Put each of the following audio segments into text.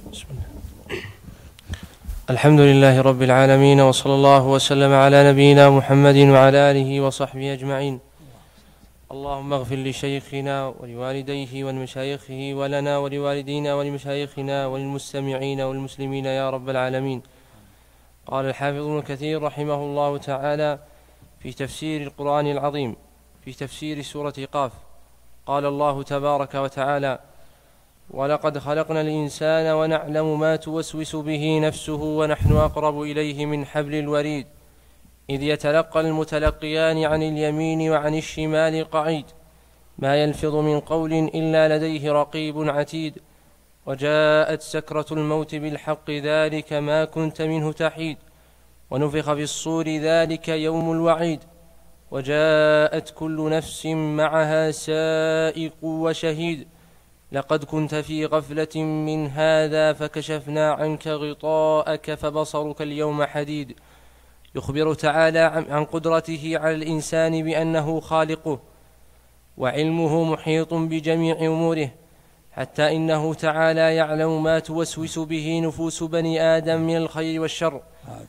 بسم الله. الحمد لله رب العالمين، وصلى الله وسلم على نبينا محمد وعلى آله وصحبه أجمعين. اللهم اغفر لشيخنا ولوالديه ولمشايخه ولنا ولوالدينا ولمشايخنا وللمستمعين والمسلمين يا رب العالمين. قال الحافظ ابن كثير رحمه الله تعالى في تفسير القرآن العظيم في تفسير سورة قاف، قال الله تبارك وتعالى: ولقد خلقنا الإنسان ونعلم ما توسوس به نفسه ونحن أقرب إليه من حبل الوريد إذ يتلقى المتلقيان عن اليمين وعن الشمال قعيد ما يلفظ من قول إلا لديه رقيب عتيد وجاءت سكرة الموت بالحق ذلك ما كنت منه تحيد ونفخ في الصور ذلك يوم الوعيد وجاءت كل نفس معها سائق وشهيد لقد كنت في غفلة من هذا فكشفنا عنك غطاءك فبصرك اليوم حديد. يخبر تعالى عن قدرته على الإنسان بأنه خالقه وعلمه محيط بجميع أموره، حتى إنه تعالى يعلم ما توسوس به نفوس بني آدم من الخير والشر.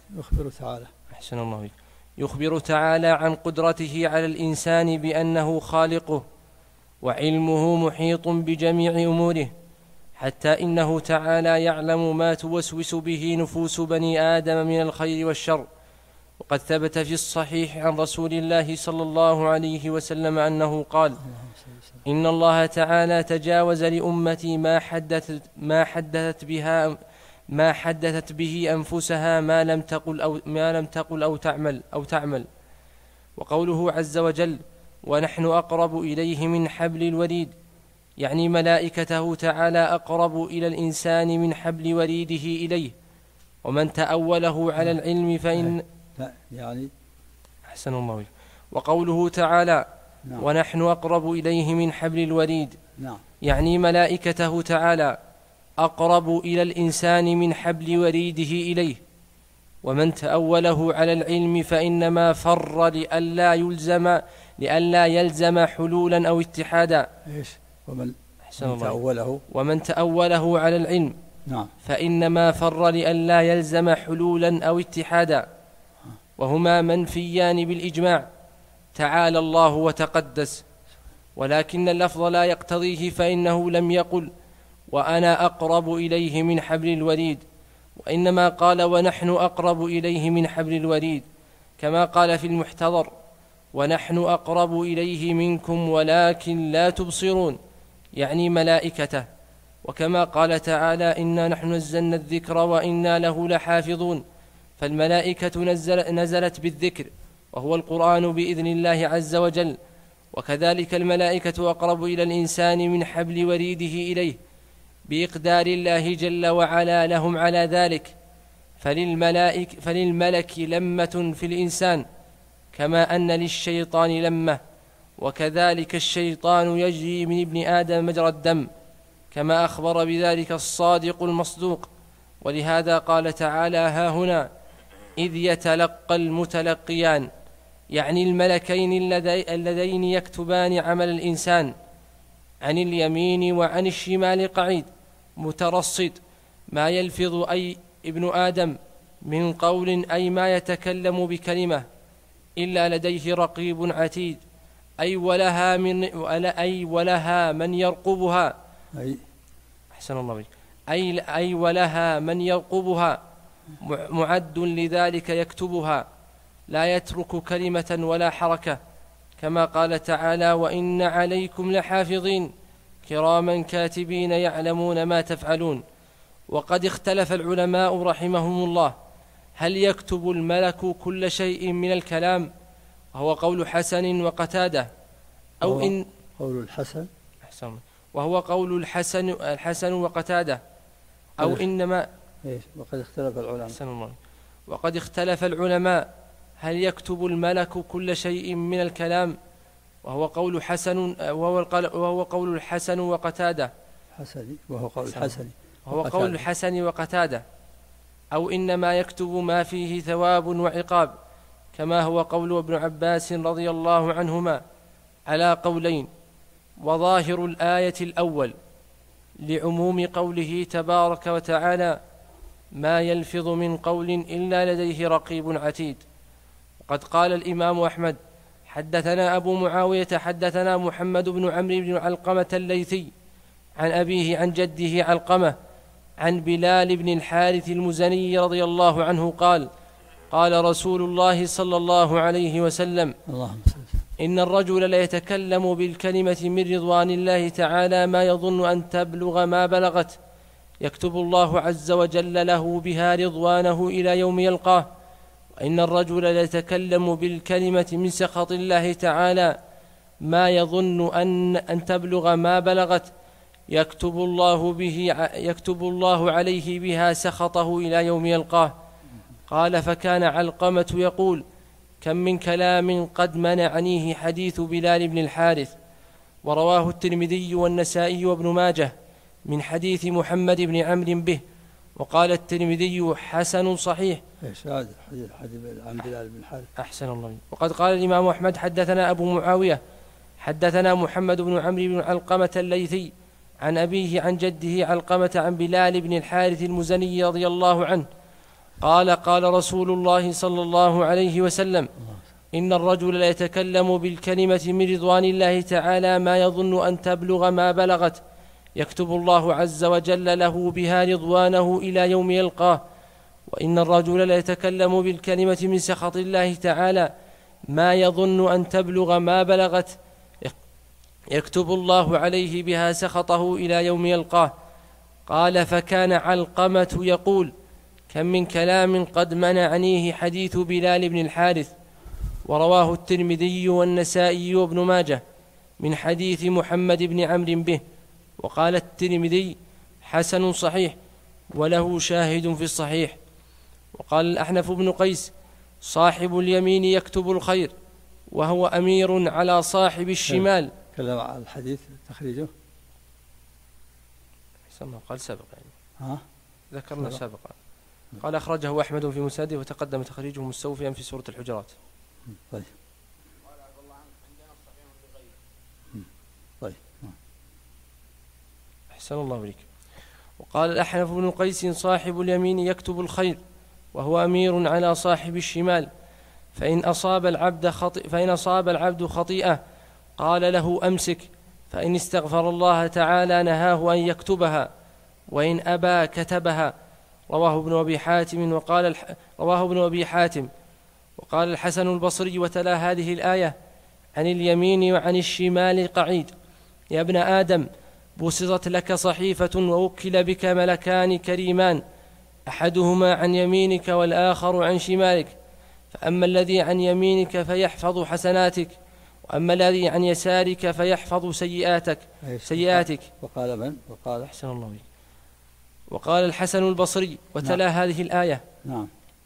يخبر تعالى عن قدرته على الإنسان بأنه خالقه وعلمه محيط بجميع أموره، حتى إنه تعالى يعلم ما توسوس به نفوس بني آدم من الخير والشر. وقد ثبت في الصحيح عن رسول الله صلى الله عليه وسلم أنه قال: إن الله تعالى تجاوز لأمتي ما حدثت به أنفسها ما لم تقل أو تعمل. وقوله عز وجل: ونحن أقرب إليه من حبل الوريد، يعني ملائكته تعالى أقرب إلى الإنسان من حبل وريده إليه. ومن تأوله على العلم فإن أحسن الله. وقوله تعالى: ونحن أقرب إليه من حبل الوريد، يعني ملائكته تعالى أقرب إلى الإنسان من حبل وريده إليه. ومن تأوله على العلم فإنما فر لئلا يلزم حلولا أو اتحادا. ومن تأوله على العلم فإنما فر لئلا يلزم حلولا أو اتحادا، وهما منفيان بالإجماع، تعالى الله وتقدس، ولكن اللفظ لا يقتضيه، فإنه لم يقل وأنا أقرب إليه من حبل الوريد، وإنما قال ونحن أقرب إليه من حبل الوريد، كما قال في المحتضر: ونحن أقرب إليه منكم ولكن لا تبصرون، يعني ملائكته. وكما قال تعالى: إنا نحن نزلنا الذكر وإنا له لحافظون، فالملائكة نزلت بالذكر وهو القرآن بإذن الله عز وجل، وكذلك الملائكة أقرب إلى الإنسان من حبل وريده إليه بإقدار الله جل وعلا لهم على ذلك. فللملك لمة في الإنسان كما أن للشيطان لمة، وكذلك الشيطان يجري من ابن آدم مجرى الدم، كما أخبر بذلك الصادق المصدوق. ولهذا قال تعالى ها هنا: إذ يتلقى المتلقيان، يعني الملكين اللذين يكتبان عمل الإنسان، عن اليمين وعن الشمال قعيد مترصد ما يلفظ أي ابن آدم من قول، أي ما يتكلم بكلمة، إلا لديه رقيب عتيد، أي ولها من يرقبها، أحسن الله بك، أي ولها من يرقبها معد لذلك يكتبها، لا يترك كلمة ولا حركة، كما قال تعالى: وإن عليكم لحافظين كراما كاتبين يعلمون ما تفعلون. وقد اختلف العلماء رحمهم الله هل يكتب الملك كل شيء من الكلام، وهو قول حسن وقتادة، أو إن قول الحسن وهو قول الحسن وقتادة، أو إنما وقد اختلف العلماء هل يكتب الملك كل شيء من الكلام، وهو قول الحسن وقتادة، وهو قول الحسن وقتادة، أو إنما يكتب ما فيه ثواب وعقاب، كما هو قول ابن عباس رضي الله عنهما على قولين. وظاهر الآية الأول، لعموم قوله تبارك وتعالى: ما يلفظ من قول إلا لديه رقيب عتيد. وقد قال الإمام أحمد: حدثنا أبو معاوية حدثنا محمد بن عمرو بن علقمة الليثي عن أبيه عن جده علقمة عن بلال بن الحارث المزني رضي الله عنه قال: قال رسول الله صلى الله عليه وسلم: إن الرجل ليتكلم بالكلمة من رضوان الله تعالى ما يظن أن تبلغ ما بلغت، يكتب الله عز وجل له بها رضوانه إلى يوم يلقاه. وإن الرجل ليتكلم بالكلمة من سخط الله تعالى ما يظن أن تبلغ ما بلغت، يكتب الله عليه بها سخطه إلى يوم يلقاه. قال: فكان علقمة يقول: كم من كلام قد منعنيه حديث بلال بن الحارث. ورواه الترمذي والنسائي وابن ماجه من حديث محمد بن عمرو به. وقال الترمذي: حسن صحيح. حديث عن بلال بن الحارث. أحسن الله. وقد قال الإمام أحمد: حدثنا أبو معاوية حدثنا محمد بن عمرو بن علقمة الليثي عن أبيه عن جده علقمة عن بلال بن الحارث المزني رضي الله عنه قال: قال رسول الله صلى الله عليه وسلم: إن الرجل ليتكلم بالكلمة من رضوان الله تعالى ما يظن أن تبلغ ما بلغت، يكتب الله عز وجل له بها رضوانه إلى يوم يلقاه. وإن الرجل ليتكلم بالكلمة من سخط الله تعالى ما يظن أن تبلغ ما بلغت، يكتب الله عليه بها سخطه إلى يوم يلقاه. قال: فكان علقمة يقول: كم من كلام قد منعنيه حديث بلال بن الحارث. ورواه الترمذي والنسائي وابن ماجه من حديث محمد بن عمرو به. وقال الترمذي: حسن صحيح، وله شاهد في الصحيح. وقال الأحنف بن قيس: صاحب اليمين يكتب الخير، وهو أمير على صاحب الشمال. كلام على الحديث تخريجه قال سابقا يعني. ذكرنا سابقا. قال: أخرجه أحمد في مسنده وتقدم تخريجه مستوفيا في سورة الحجرات. طيب. أحسن الله إليك. وقال الأحنف بن قيس: صاحب اليمين يكتب الخير، وهو أمير على صاحب الشمال. فإن أصاب العبد خطيئة قال له: أمسك. فإن استغفر الله تعالى نهاه أن يكتبها، وإن أبى كتبها. رواه ابن أبي حاتم. وقال الحسن البصري وتلا هذه الآية: عن اليمين وعن الشمال قعيد. يا ابن آدم، بسطت لك صحيفة ووكل بك ملكان كريمان، أحدهما عن يمينك والآخر عن شمالك، فأما الذي عن يمينك فيحفظ حسناتك، وأما الذي عن يسارك فيحفظ سيئاتك. وقال من؟ وقال أحسن الله بك. وقال الحسن البصري وتلا هذه الآية: نعم.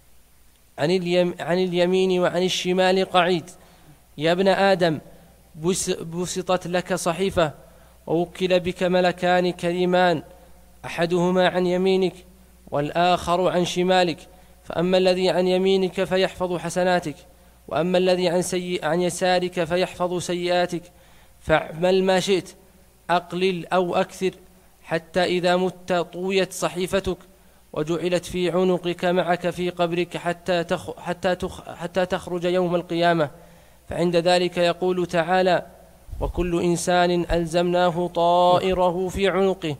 عن اليمين وعن الشمال قعيد. يا ابن آدم، بسطت لك صحيفة ووكل بك ملكان كريمان، أحدهما عن يمينك والآخر عن شمالك، فأما الذي عن يمينك فيحفظ حسناتك، وأما الذي عن يسارك فيحفظ سيئاتك. فاعمل ما شئت، أقلل أو أكثر، حتى إذا مت طويت صحيفتك وجعلت في عنقك معك في قبرك حتى تخرج يوم القيامة. فعند ذلك يقول تعالى: وكل إنسان ألزمناه طائره في عنقه.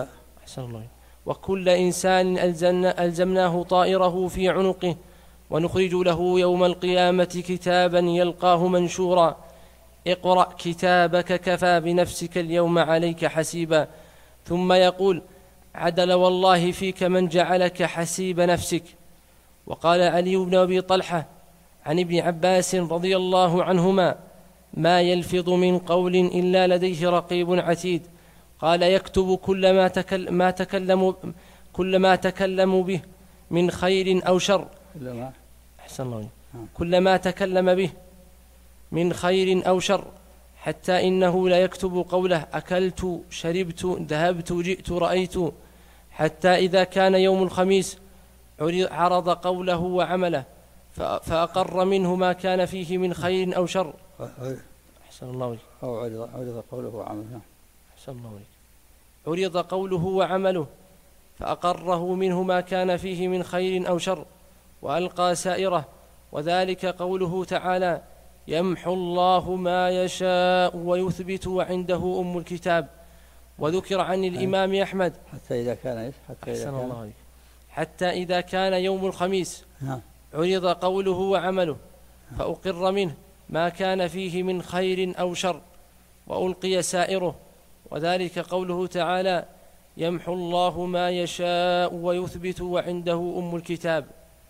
وكل إنسان ألزمناه طائره في عنقه، ونخرج له يوم القيامة كتابا يلقاه منشورا: اقرأ كتابك كفى بنفسك اليوم عليك حسيبا. ثم يقول: عدل والله فيك من جعلك حسيب نفسك. وقال علي بن أبي طلحة عن ابن عباس رضي الله عنهما: ما يلفظ من قول إلا لديه رقيب عتيد. قال: يكتب كل ما تكلم به من خير أو شر. كل ما تكلم به من خير أو شر، حتى إنه لا يكتب قوله: أكلت، شربت، ذهبت، جئت، رأيت، حتى إذا كان يوم الخميس عرض قوله وعمله فأقر منه ما كان فيه من خير أو شر. أحسن الله إليك. أو عرض قوله وعمله. أحسن الله إليك. عرض قوله وعمله فأقره منه ما كان فيه من خير أو شر وألقى سائره، وذلك قوله تعالى: يمحو الله ما يشاء ويثبت وعنده أم الكتاب. وذكر عن الإمام أحمد حتى إذا كان إيش؟ حتى إذا كان يوم الخميس نعم. عرض قوله وعمله فأقر منه ما كان فيه من خير أو شر وألقي سائره، وذلك قوله تعالى: يمحو الله ما يشاء ويثبت وعنده أم الكتاب.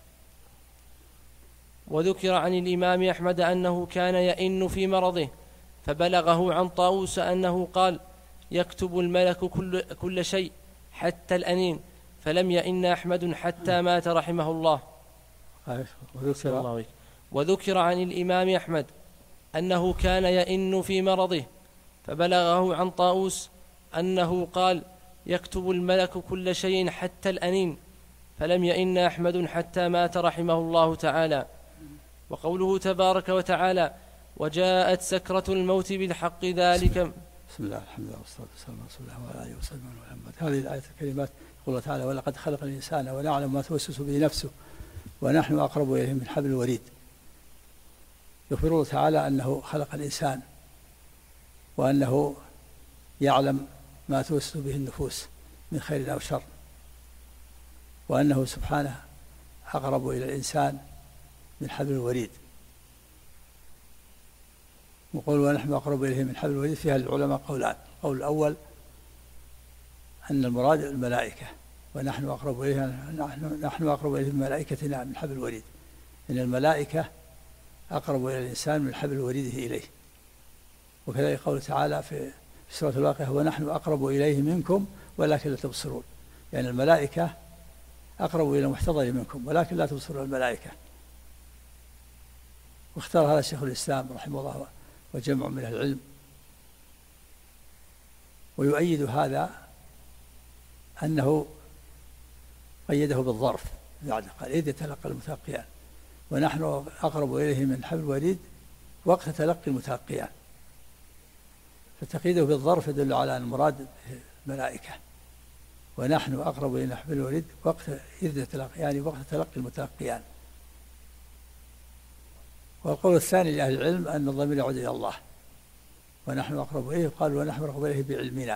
وذكر عن الإمام أحمد أنه كان يئن في مرضه فبلغه عن طاووس أنه قال: يكتب الملك كل شيء حتى الأنين، فلم يئن أحمد حتى مات رحمه الله. وذكر عن الإمام أحمد أنه كان يئن في مرضه فبلغه عن طاووس أنه قال: يكتب الملك كل شيء حتى الأنين، فلم يئن أحمد حتى مات رحمه الله تعالى. وقوله تبارك وتعالى: وجاءت سكرة الموت بالحق ذلك. بسم الله الحمد لله والصلاة والسلام على رسول الله وعلى آله وصحبه محمد. هذه الآية الكريمات يقول الله تعالى: ولقد خلق الإنسان ونعلم ما توسوس به نفسه ونحن أقرب إليه من حبل الوريد. يخبر الله تعالى أنه خلق الإنسان وأنه يعلم ما توسوس به النفوس من خير أو شر، وأنه سبحانه أقرب إلى الإنسان من حبل الوريد. وقول ونحن أقرب إليه من حبل الوريد فيها العلماء قولان: القول الأول أن المراد الملائكة، ونحن أقرب إليه من ملائكتنا من حبل الوريد، إن الملائكة أقرب إلى الإنسان من حبل وريده إليه. وكذلك قول تعالى في سورة الواقعة: ونحن أقرب إليه منكم ولكن لا تبصرون، يعني الملائكة أقرب إلى المحتضر منكم ولكن لا تبصرون الملائكة. واختار هذا شيخ الإسلام رحمه الله وجمع من العلم. ويؤيد هذا أنه قيده بالظرف، قال: إذ يتلقى المتلقيان، ونحن أقرب إليه من حبل الوريد وقت تلقي المتلقيان. فتقييده بالظرف يدل على أن المراد الملائكة، ونحن أقرب إلى حبل الوريد وقت إذ يتلقى، يعني وقت تلقي المتلقيان. والقول الثاني لأهل العلم أن الضمير يعود إلى الله، ونحن أقرب إليه، قالوا ونحن أقرب إليه بعلمنا.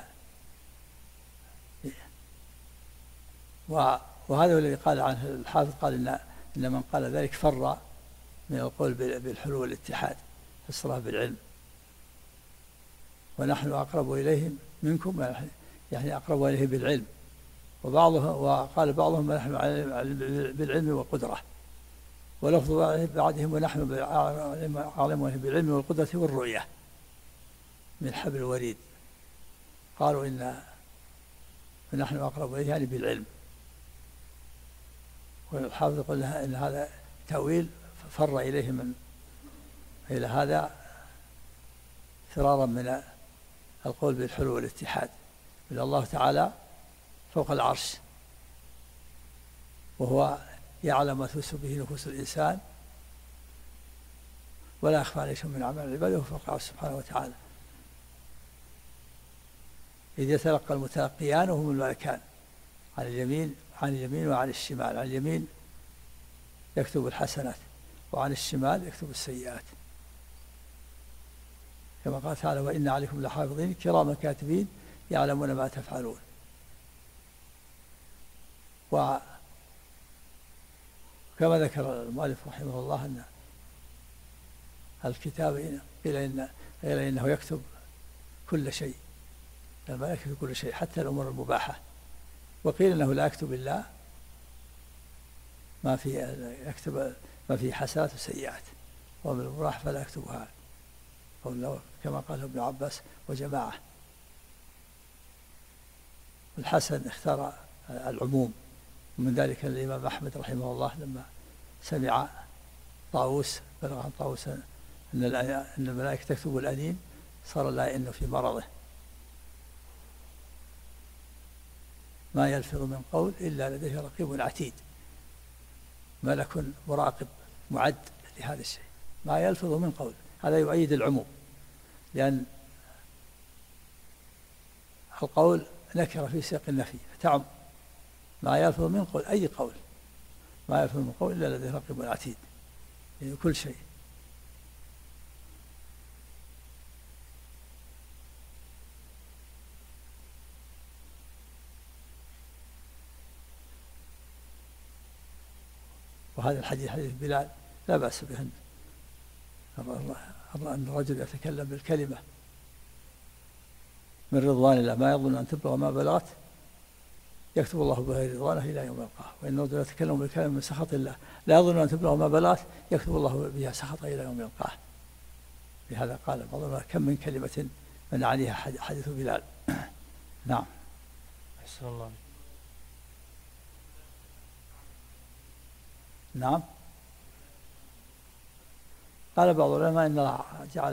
وهذا الذي قال عنه الحافظ، قال إن من قال ذلك فر من القول بالحلول والاتحاد في الصلاة بالعلم. ونحن أقرب إليه منكم، يعني أقرب إليه بالعلم. وقال بعضهم نحن بالعلم والقدرة، ولفظ بعدهم ونحن أعلم بالعلم والقدرة والرؤية من حبل الوريد. قالوا إن نحن أقرب إليه يعني بالعلم. والحافظ يقول إن هذا تأويل فر إليه إلى هذا فرارا من القول بالحلول والاتحاد. إن الله تعالى فوق العرش، وهو يعلم ما توسوس به نفوس الإنسان ولا يخفى عليه شيء من أعمال العباد، وهو فوق العرش سبحانه وتعالى. إذ يتلقى المتلقيان وهم الملكان عن اليمين وعن الشمال. عن اليمين يكتب الحسنات، وعن الشمال يكتب السيئات، كما قال تعالى: وإن عليكم لحافظين كراما كاتبين يعلمون ما تفعلون. وكما ذكر المؤلف رحمه الله أن الكتاب قيل إنه يكتب كل شيء، الملائكة يكتب كل شيء حتى الأمور المباحة. وقيل إنه لا يكتب إلا يكتب ما في حسنات وسيئات، ومن المباح فلا يكتبها، كما قال ابن عباس وجماعة. الحسن اختار العموم، ومن ذلك الإمام أحمد رحمه الله لما سمع طاووس، بلغ عن طاووس أن الملائكة تكتب الأنين، صار لا يئن في مرضه: ما يلفظ من قول إلا لديه رقيب عتيد. ملك مراقب معد لهذا الشيء، ما يلفظ من قول. هذا يؤيد العموم، لأن القول نكرة في سياق النفي فتعم ما يلفظ من قول، أي قول ما يلفظ من قول إلا لديه رقيب عتيد، يعني كل شيء. وهذا الحديث حديث بلال لا بأس به، أن الرجل يتكلم بالكلمة من رضوان الله ما يظن أن تبلغ ما بلغت يكتب الله بها رضوانه إلى يوم يلقاه، وإن الرجل يتكلم بالكلمة من سخط الله لا يظن أن تبلغ ما بلغت يكتب الله بها سخطا إلى يوم يلقاه. لهذا قال بعضنا كم من كلمة من عليها حديث بلال. نعم. أحسن الله. نعم. قال بعض العلماء إن الله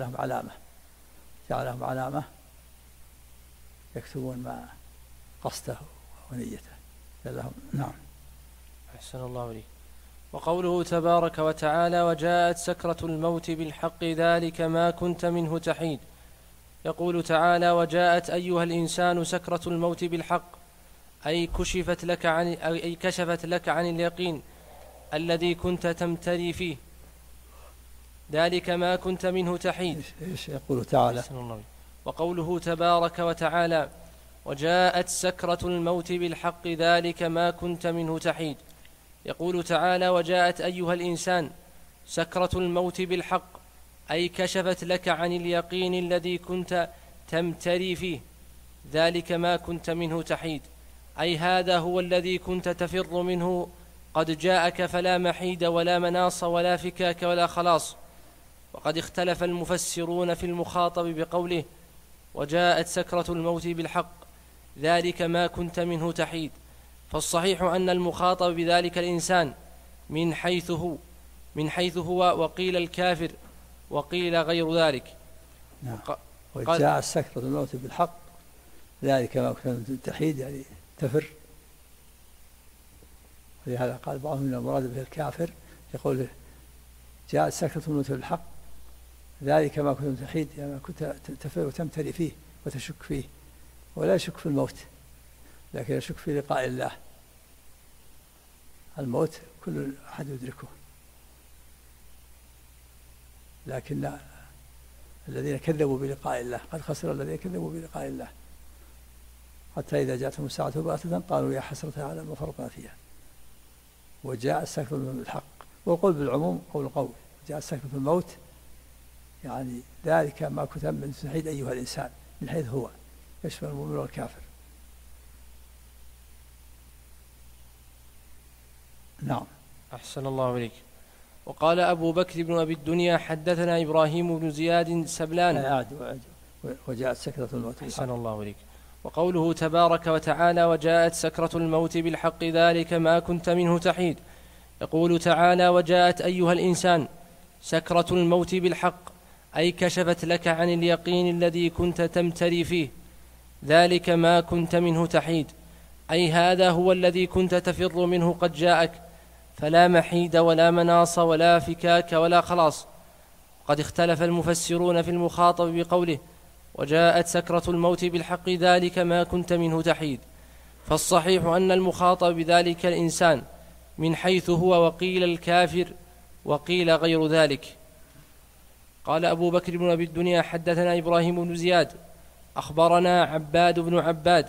جعلهم علامة يكتبون ما قصده ونيته لهم. نعم. أحسن الله إليك. وقوله تبارك وتعالى وجاءت سكرة الموت بالحق ذلك ما كنت منه تحيد. يقول تعالى وجاءت أيها الإنسان سكرة الموت بالحق، أي كشفت لك عن اليقين الذي كنت تمتري فيه، ذلك ما كنت منه تحيد. إيش يقول تعالى؟ وقوله تبارك وتعالى وجاءت سكرة الموت بالحق ذلك ما كنت منه تحيد. يقول تعالى وجاءت أيها الإنسان سكرة الموت بالحق، أي كشفت لك عن اليقين الذي كنت تمتري فيه، ذلك ما كنت منه تحيد، أي هذا هو الذي كنت تفر منه قد جاءك فلا محيد ولا مناص ولا فكاك ولا خلاص. وقد اختلف المفسرون في المخاطب بقوله وجاءت سكرة الموت بالحق ذلك ما كنت منه تحيد، فالصحيح أن المخاطب بذلك الإنسان من حيث هو وقيل الكافر وقيل غير ذلك. نعم. وجاءت سكرة الموت بالحق ذلك ما كنت منه تحيد، يعني تفر. ولهذا قال بعضهم من المراد به الكافر، يقول جاءت سكرة الموت بالحق ذلك ما كنت تحيد، يعني كنت تفر وتمتري فيه وتشك فيه، ولا يشك في الموت لكن يشك في لقاء الله. الموت كل أحد يدركه، لكن الذين كذبوا بلقاء الله قد خسر الذين كذبوا بلقاء الله، حتى إذا جاءتهم الساعة بغتة قالوا يا حسرة على ما فرطنا فيها. وجاء سكرة الموت بالحق، والقول بالعموم قول جاء سكرة الموت يعني ذلك ما كنت من تحيد أيها الإنسان من حيث هو، يشمل المؤمن والكافر. نعم. أحسن الله إليك. وقال أبو بكر بن أبي الدنيا حدثنا إبراهيم بن زياد سبلان. وجاءت سكرة الموت. أحسن الله إليك. وقوله تبارك وتعالى وجاءت سكرة الموت بالحق ذلك ما كنت منه تحيد. يقول تعالى وجاءت أيها الإنسان سكرة الموت بالحق، أي كشفت لك عن اليقين الذي كنت تمتري فيه، ذلك ما كنت منه تحيد، أي هذا هو الذي كنت تفر منه قد جاءك فلا محيد ولا مناص ولا فكاك ولا خلاص. قد اختلف المفسرون في المخاطب بقوله وجاءت سكرة الموت بالحق ذلك ما كنت منه تحيد، فالصحيح أن المخاطب بذلك الإنسان من حيث هو وقيل الكافر وقيل غير ذلك. قال أبو بكر بن أبي الدنيا حدثنا إبراهيم بن زياد أخبرنا عباد بن عباد.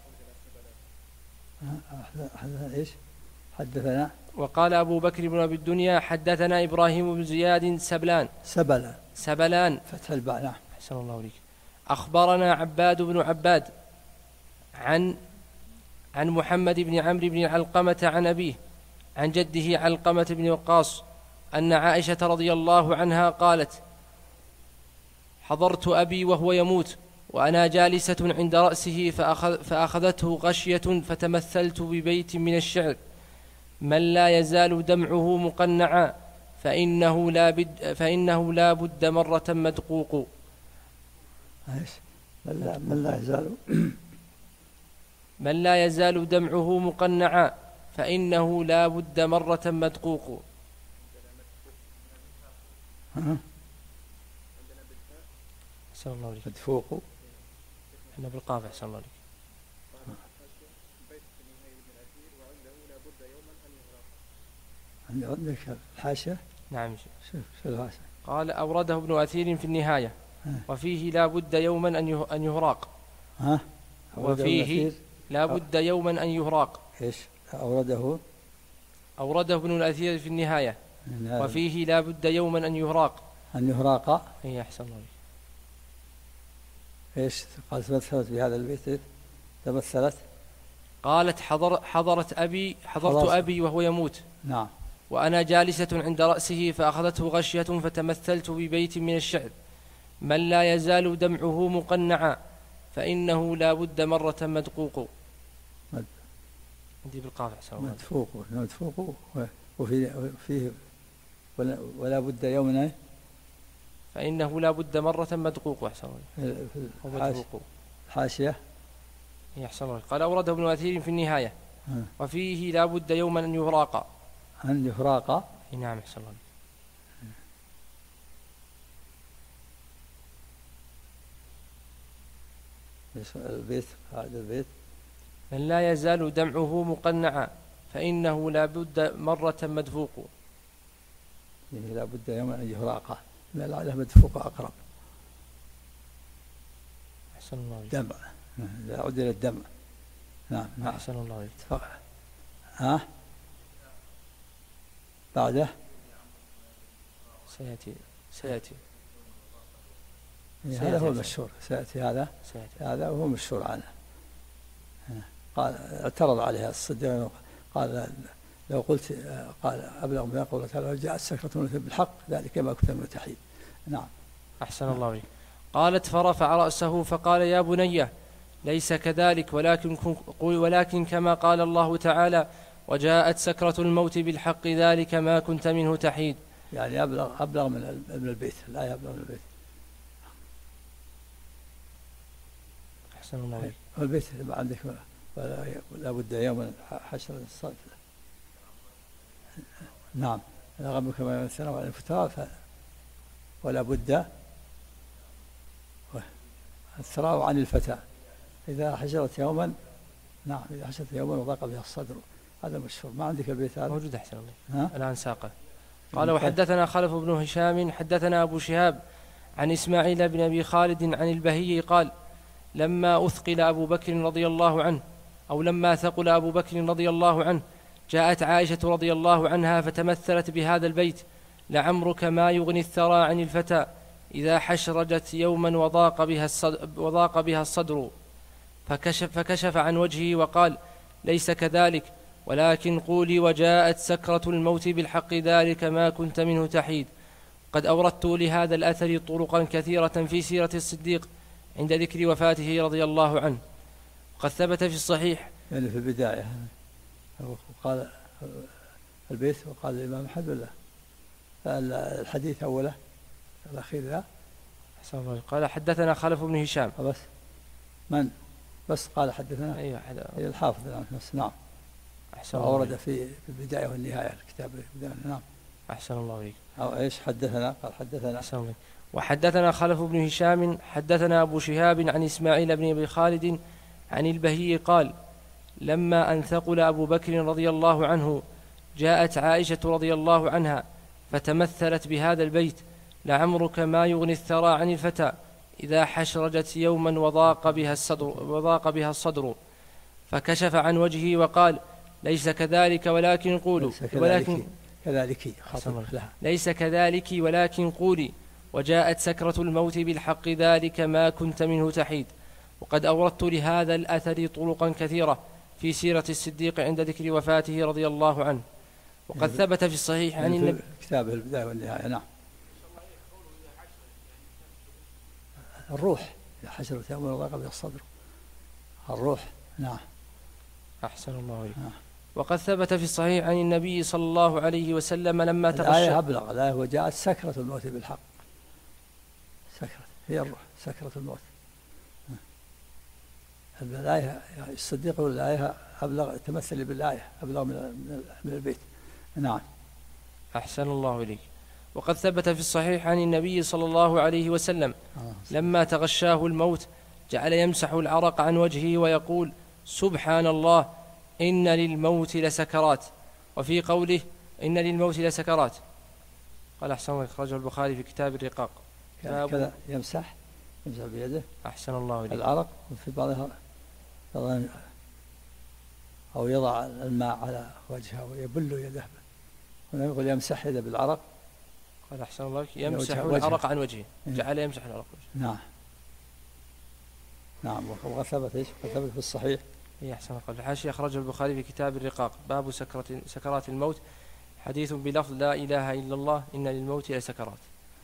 إيش حدثنا؟ وقال أبو بكر بن أبي الدنيا حدثنا إبراهيم بن زياد سبلان فتح الباء. نعم. أحسن الله عليك. أخبرنا عباد بن عباد عن محمد بن عمرو بن علقمة عن أبيه عن جده علقمة بن وقاص أن عائشة رضي الله عنها قالت حضرت أبي وهو يموت وأنا جالسة عند رأسه فأخذته غشية فتمثلت ببيت من الشعر من لا يزال دمعه مقنعا فإنه لا بد مرة مدقوق. من لا يزال دمعه مقنعا فإنه لا بد مرة مدقوق. مدفوق. احنا بالقاف. أحسن الله عليك. عندك الحاشية. نعم. شوف الحاشية. قال أورده ابن أثير في النهاية وفيه لا بد يوما أن يهراق. وفيه لا بد يوما أن يهراق. إيش أورده ابن الأثير في النهاية وفيه لا بد يوما أن يهراق. أن يهراق. إيه أحسن الله. إيش قال تمثلت بهذا البيت؟ تمثلت. قالت حضرت أبي وهو يموت. نعم. وأنا جالسة عند رأسه فأخذته غشية فتمثلت ببيت من الشعر: من لا يزال دمعه مقنعا فإنه لا بد مرة مدقوق. دي بالقاف. مدفوق وفيه ولا بد يومنا فإنه لا بد مرة مدقوق. أحسن حاشية. يحسن. قال أورده ابن أثير في النهاية وفيه لا بد يوما أن يهراق. أن يهراق. نعم. أحسن الله. البيت هذا البيت: من لا يزال دمعه مقنعا فإنه لا بد مرة مدفوق. لا بد يوما أن يهراق. لا مدفوق أقرب. أحسن الله. دمع. لا عد إلى الدمع. نعم. أحسن الله. بعده سيأتي. هذا هو المشهور. سيأتي هذا هو مشهور عنه. قال اعترض عليها الصديق قال لو قلت قال أبلغ من قوله تعالى: جاءت سكرة الموت بالحق ذلك ما كنت من تحيد. نعم. أحسن الله عليك. قالت فرفع رأسه فقال: يا بني ليس كذلك ولكن كما قال الله تعالى: وجاءت سكرة الموت بالحق ذلك ما كنت منه تحيد. يعني أبلغ من البيت. لا يبلغ من البيت. أحسن الله عليك. البيت عندك ولا بد يوما حشر الصدر. نعم. رغم كما يمثلنا وعلى الفترة ولا بد الثراء عن الفتى إذا حشرت يوما. نعم. إذا حشرت يوما وضاق بها الصدر. هذا مشهور. ما عندك البيت هذا؟ موجود. أحسن الله. الآن ساقه. قال: وحدثنا خلف بن هشام حدثنا أبو شهاب عن إسماعيل بن أبي خالد عن البهي قال: لما أثقل أبو بكر رضي الله عنه أو لما ثقل أبو بكر رضي الله عنه جاءت عائشة رضي الله عنها فتمثلت بهذا البيت: لعمرك ما يغني الثرى عن الفتى إذا حشرجت يوما وضاق بها الصدر. فكشف عن وجهه وقال: ليس كذلك ولكن قولي: وجاءت سكرة الموت بالحق ذلك ما كنت منه تحيد. قد أوردت لهذا الأثر طرقا كثيرة في سيرة الصديق عند ذكر وفاته رضي الله عنه. وقد ثبت في الصحيح يعني في البداية وقال البيت وقال الإمام أحمد بالله الحديث أوله الأخير ذا. قال: حدثنا خلف بن هشام. بس من بس قال حدثنا. أيوة الحافظ. نعم. أحسن. أورد في البداية والنهاية الكتاب. نعم. أحسن الله عليك. أو إيش حدثنا؟ قال حدثنا. أحسن الله. وحدثنا خلف بن هشام حدثنا أبو شهاب عن إسماعيل بن أبي خالد عن البهي قال: لما أن ثقل أبو بكر رضي الله عنه جاءت عائشة رضي الله عنها فتمثلت بهذا البيت: لعمرك ما يغني الثرى عن الفتى إذا حشرجت يوما وضاق بها الصدر. فكشف عن وجهه وقال: ليس كذلك ولكن قولوا ليس كذلك ولكن قولي: وجاءت سكرة الموت بالحق ذلك ما كنت منه تحيد. وقد أوردت لهذا الأثر طرقا كثيرة في سيرة الصديق عند ذكر وفاته رضي الله عنه. وقد ثبت في الصحيح عن النبي كتابه البداية والنهاية. نعم. الروح حشرت يوم وضاق بها الصدر. الروح. نعم. أحسن الله عليك. وقد ثبت في الصحيح عن النبي صلى الله عليه وسلم لما تغشى الآية أبلغ. الآية وجاءت سكرة الموت بالحق. سكرة هي الروح. سكرة الموت. الآية الصديق يقول الآية أبلغ تمثل بالآية أبلغ من البيت. نعم. أحسن الله إليك. وقد ثبت في الصحيح عن النبي صلى الله عليه وسلم لما تغشاه الموت جعل يمسح العرق عن وجهه ويقول: سبحان الله إن للموت لسكرات. وفي قوله: إن للموت لسكرات. قال أحسن الله، أخرجه البخاري في كتاب الرقاق. يعني كذا يمسح بيده أحسن الله إليك العرق، وفي بعضها أو يضع الماء على وجهه ويبل يده. هنا يقول يمسح يده بالعرق. قال أحسن الله، يمسح العرق عن وجهه، جعل يمسح العرق وجهه. نعم نعم. وقد ثبت ايش؟ قد ثبت في الصحيح. أحسن. قال الحاشية، أخرجه البخاري في كتاب الرقاق، باب سكرات الموت، حديث بلفظ لا إله إلا الله إن للموت لسكرات.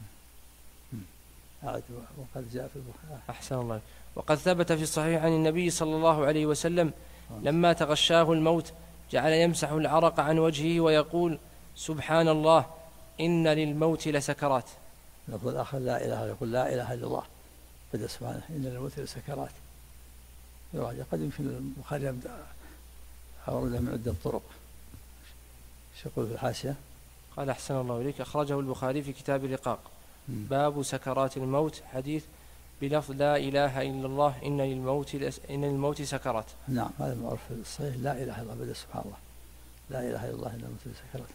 وقد جاء في البخاري. أحسن الله. وقد ثبت في الصحيح عن النبي صلى الله عليه وسلم لما تغشاه الموت جعل يمسح العرق عن وجهه ويقول سبحان الله إن للموت لسكرات. لفظ الآخر لا إله، يقول لا إله إلا الله بدأ سبحانه إن للموت لسكرات. قد يمكن البخاري أورده من عدة طرق. شو يقول في الحاشية؟ قال أحسن الله إليك، أخرجه البخاري في كتاب الرقاق، باب سكرات الموت، حديث بلفظ لا إله إلا الله إن للموت سكرات. نعم، هذا معروف في الصحيح، لا إله إلا الله بدأ سبحان الله، لا إله إلا الله إن للموت لسكرات.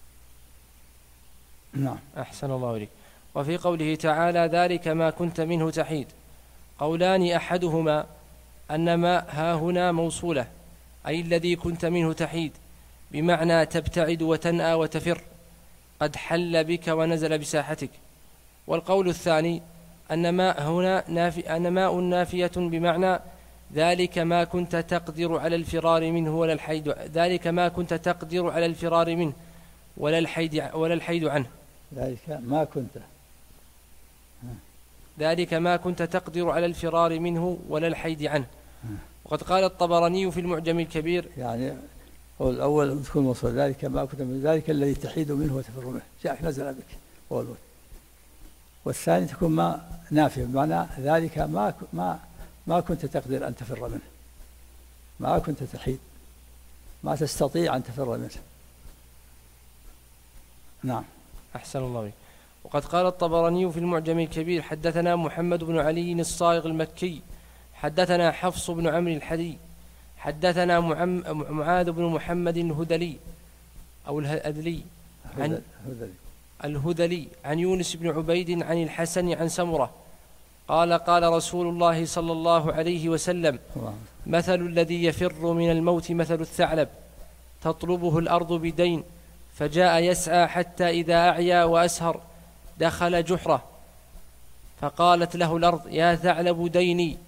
نعم. أحسن الله إليك. وفي قوله تعالى ذلك ما كنت منه تحيد، قولان أحدهما أن ما ها هنا موصولة، أي الذي كنت منه تحيد، بمعنى تبتعد وتنأى وتفر، قد حل بك ونزل بساحتك. والقول الثاني أن ماء نافية، بمعنى ذلك ما كنت تقدر على الفرار منه ولا الحيد، ذلك ما كنت تقدر على الفرار منه ولا الحيد عنه. ذلك ما كنت تقدر على الفرار منه ولا الحيد عنه. وقد قال الطبراني في المعجم الكبير، يعني هو الأول تكون موصول، ذلك ما كنت من ذلك الذي تحيد منه وتفر منه، جاءك نزل بك هو الوجه. والثاني تكون ما نافية، بمعنى ذلك ما كنت تقدر أن تفر منه، ما كنت تحيد، ما تستطيع أن تفر منه. نعم. أحسن الله بك. وقد قال الطبراني في المعجم الكبير حدثنا محمد بن علي الصائغ المكي حدثنا حفص بن عمرو الحدي حدثنا معاذ بن محمد الهذلي أو الهذلي عن يونس بن عبيد عن الحسن عن سمرة قال قال رسول الله صلى الله عليه وسلم مثل الذي يفر من الموت مثل الثعلب تطلبه الأرض بدين فجاء يسعى حتى إذا أعيا وأسهر دخل جحره فقالت له الأرض يا ثعلب ديني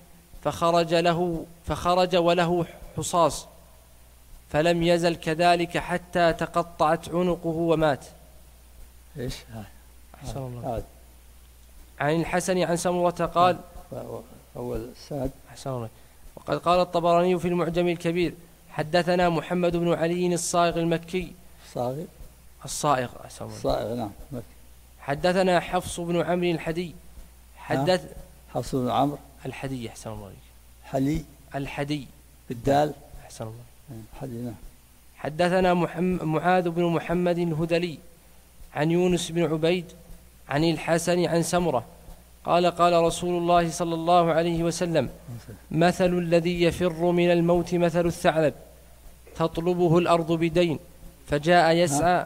فخرج وله حصاص فلم يزل كذلك حتى تقطعت عنقه ومات. إيش؟ أحسن الله. عن الحسن عن سمرة قال أول سند. أحسن الله. وقد قال الطبراني في المعجم الكبير حدثنا محمد بن علي الصائغ المكي الصائغ نعم مكي. حدثنا حفص بن عمرو الحدي حفص بن عمرو الحدي. أحسن الله. حلي الحدي بالدال. أحسن الله. حدي. نعم. حدثنا معاذ بن محمد الهذلي عن يونس بن عبيد عن الحسن عن سمرة قال قال رسول الله صلى الله عليه وسلم مثل الذي يفر من الموت مثل الثعلب تطلبه الأرض بدين فجاء يسعى.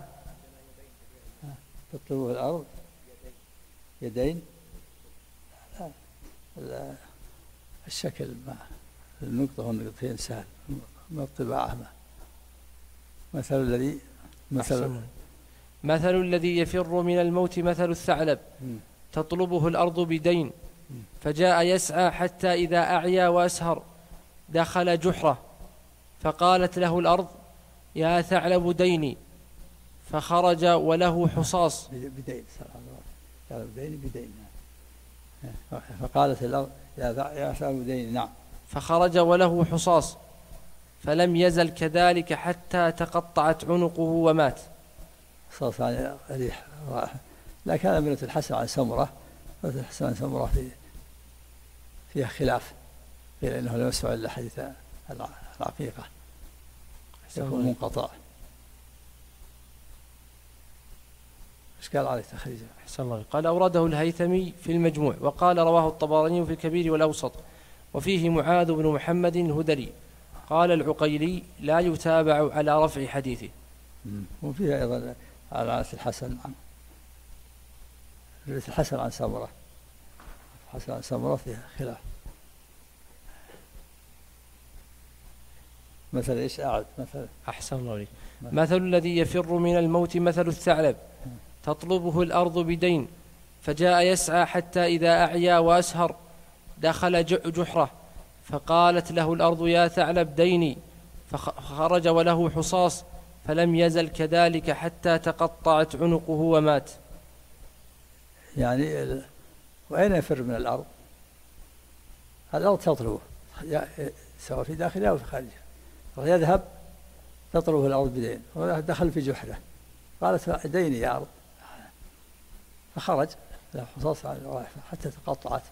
تطلبه الأرض يدين. لا الشكل ما النقطة والنقطتين سهل ما الطباعة. مثل الذي يفر من الموت مثل الثعلب تطلبه الأرض بدين فجاء يسعى حتى إذا أعيا وأسهر دخل جحره فقالت له الأرض يا ثعلب ديني فخرج وله حصاص بدين فقالت الأرض يا ثعلب ديني. نعم. فخرج وله حصاص فلم يزل كذلك حتى تقطعت عنقه ومات. صوت عن ريح رائحة. لكن هذا من الحسن عن سمرة. الحسن عن سمرة فيها خلاف، قيل إنه لا يسمع إلا حديث العقيقة يكون منقطع. إيش قال عليه تخريجه؟ أحسن الله. قال أورده الهيثمي في المجموع وقال رواه الطبراني في الكبير والأوسط وفيه معاذ بن محمد الهذلي. قال العقيلي لا يتابع على رفع حديثه. وفيها أيضا على الحسن عن رواية الحسن عن سمرة، الحسن عن سمرة فيها خلاف. مثل إيش أعد مثل؟ أحسن الله عليك. مثل الذي يفر من الموت مثل الثعلب تطلبه الأرض بدين فجاء يسعى حتى إذا أعيا وأسهر دخل جحره فقالت له الأرض يا ثعلب ديني، فخرج وله حصاص فلم يزل كذلك حتى تقطعت عنقه ومات. يعني وأين يفر من الأرض؟ الأرض تطلبه سواء في داخلها أو في خارجها، يذهب تطلبه الأرض بدين، ودخل في جحره قالت ديني يا أرض، فخرج له حصاص حتى تقطعت.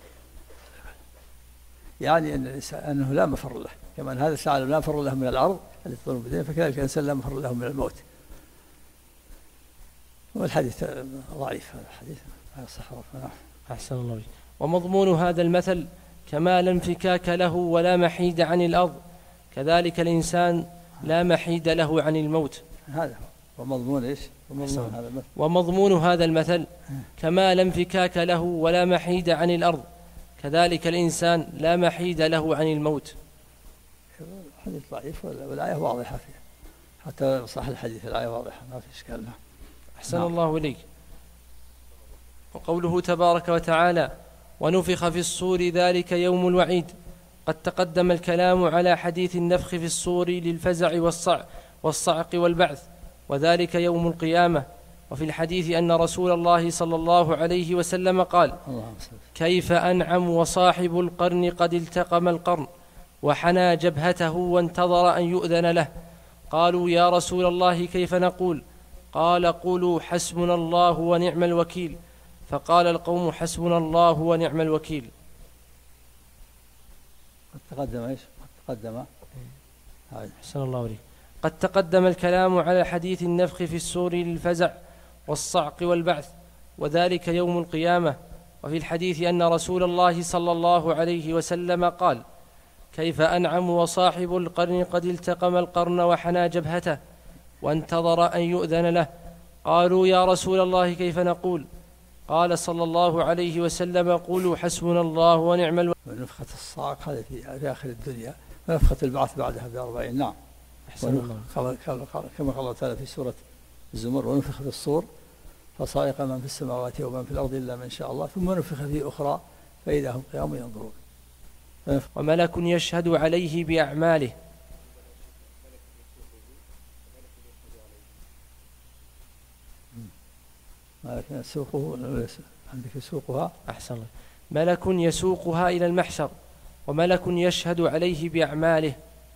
يعني أنه لا مفر له، كما أن هذا الثعلب لا مفر له من الأرض التي تطلب بدين، فكذلك الإنسان لا مفر له من الموت. والحديث ضعيف، هذا الحديث لا يصح. أحسن الله عليك. ومضمون هذا المثل كما لا انفكاك له ولا محيد عن الأرض، كذلك الإنسان لا محيد له عن الموت. هذا ومضمون إيش؟ ومضمون هذا المثل كما لا انفكاك له ولا محيد عن الأرض، كذلك الإنسان لا محيد له عن الموت. الحديث ضعيف والآية واضحة فيه، حتى صح الحديث الآية واضحة ما في إشكال. أحسن الله إليك. وقوله تبارك وتعالى ونفخ في الصور ذلك يوم الوعيد، قد تقدم الكلام على حديث النفخ في الصور للفزع والصعق والبعث، وذلك يوم القيامة. وفي الحديث أن رسول الله صلى الله عليه وسلم قال كيف أنعم وصاحب القرن قد التقم القرن وحنى جبهته وانتظر أن يؤذن له. قالوا يا رسول الله كيف نقول؟ قال قولوا حسبنا الله ونعم الوكيل. فقال القوم حسبنا الله ونعم الوكيل. قد تقدم ايش؟ قد تقدم أحسن الله عليك. قد تقدم الكلام على حديث النفخ في الصور للفزع والصعق والبعث، وذلك يوم القيامة. وفي الحديث أن رسول الله صلى الله عليه وسلم قال كيف أنعم وصاحب القرن قد التقم القرن وحنى جبهته وانتظر أن يؤذن له. قالوا يا رسول الله كيف نقول؟ قال صلى الله عليه وسلم قولوا حسبنا الله ونعم الوكيل. ونفخة الصاعق هذه في آخر الدنيا، ونفخة البعث بعدها ب40. نعم. كما قال تعالى في سورة الزمر ونفخ في الصور فصائق من في السماوات ومن في الأرض إلا من شاء الله ثم نفخ في أخرى فإذا هم قيام ينظرون. وملك يشهد عليه بأعماله. ملك يسوقه، عندك يسوقها. أحسن الله. ملك يسوقها إلى المحشر، وملك يشهد عليه بأعماله.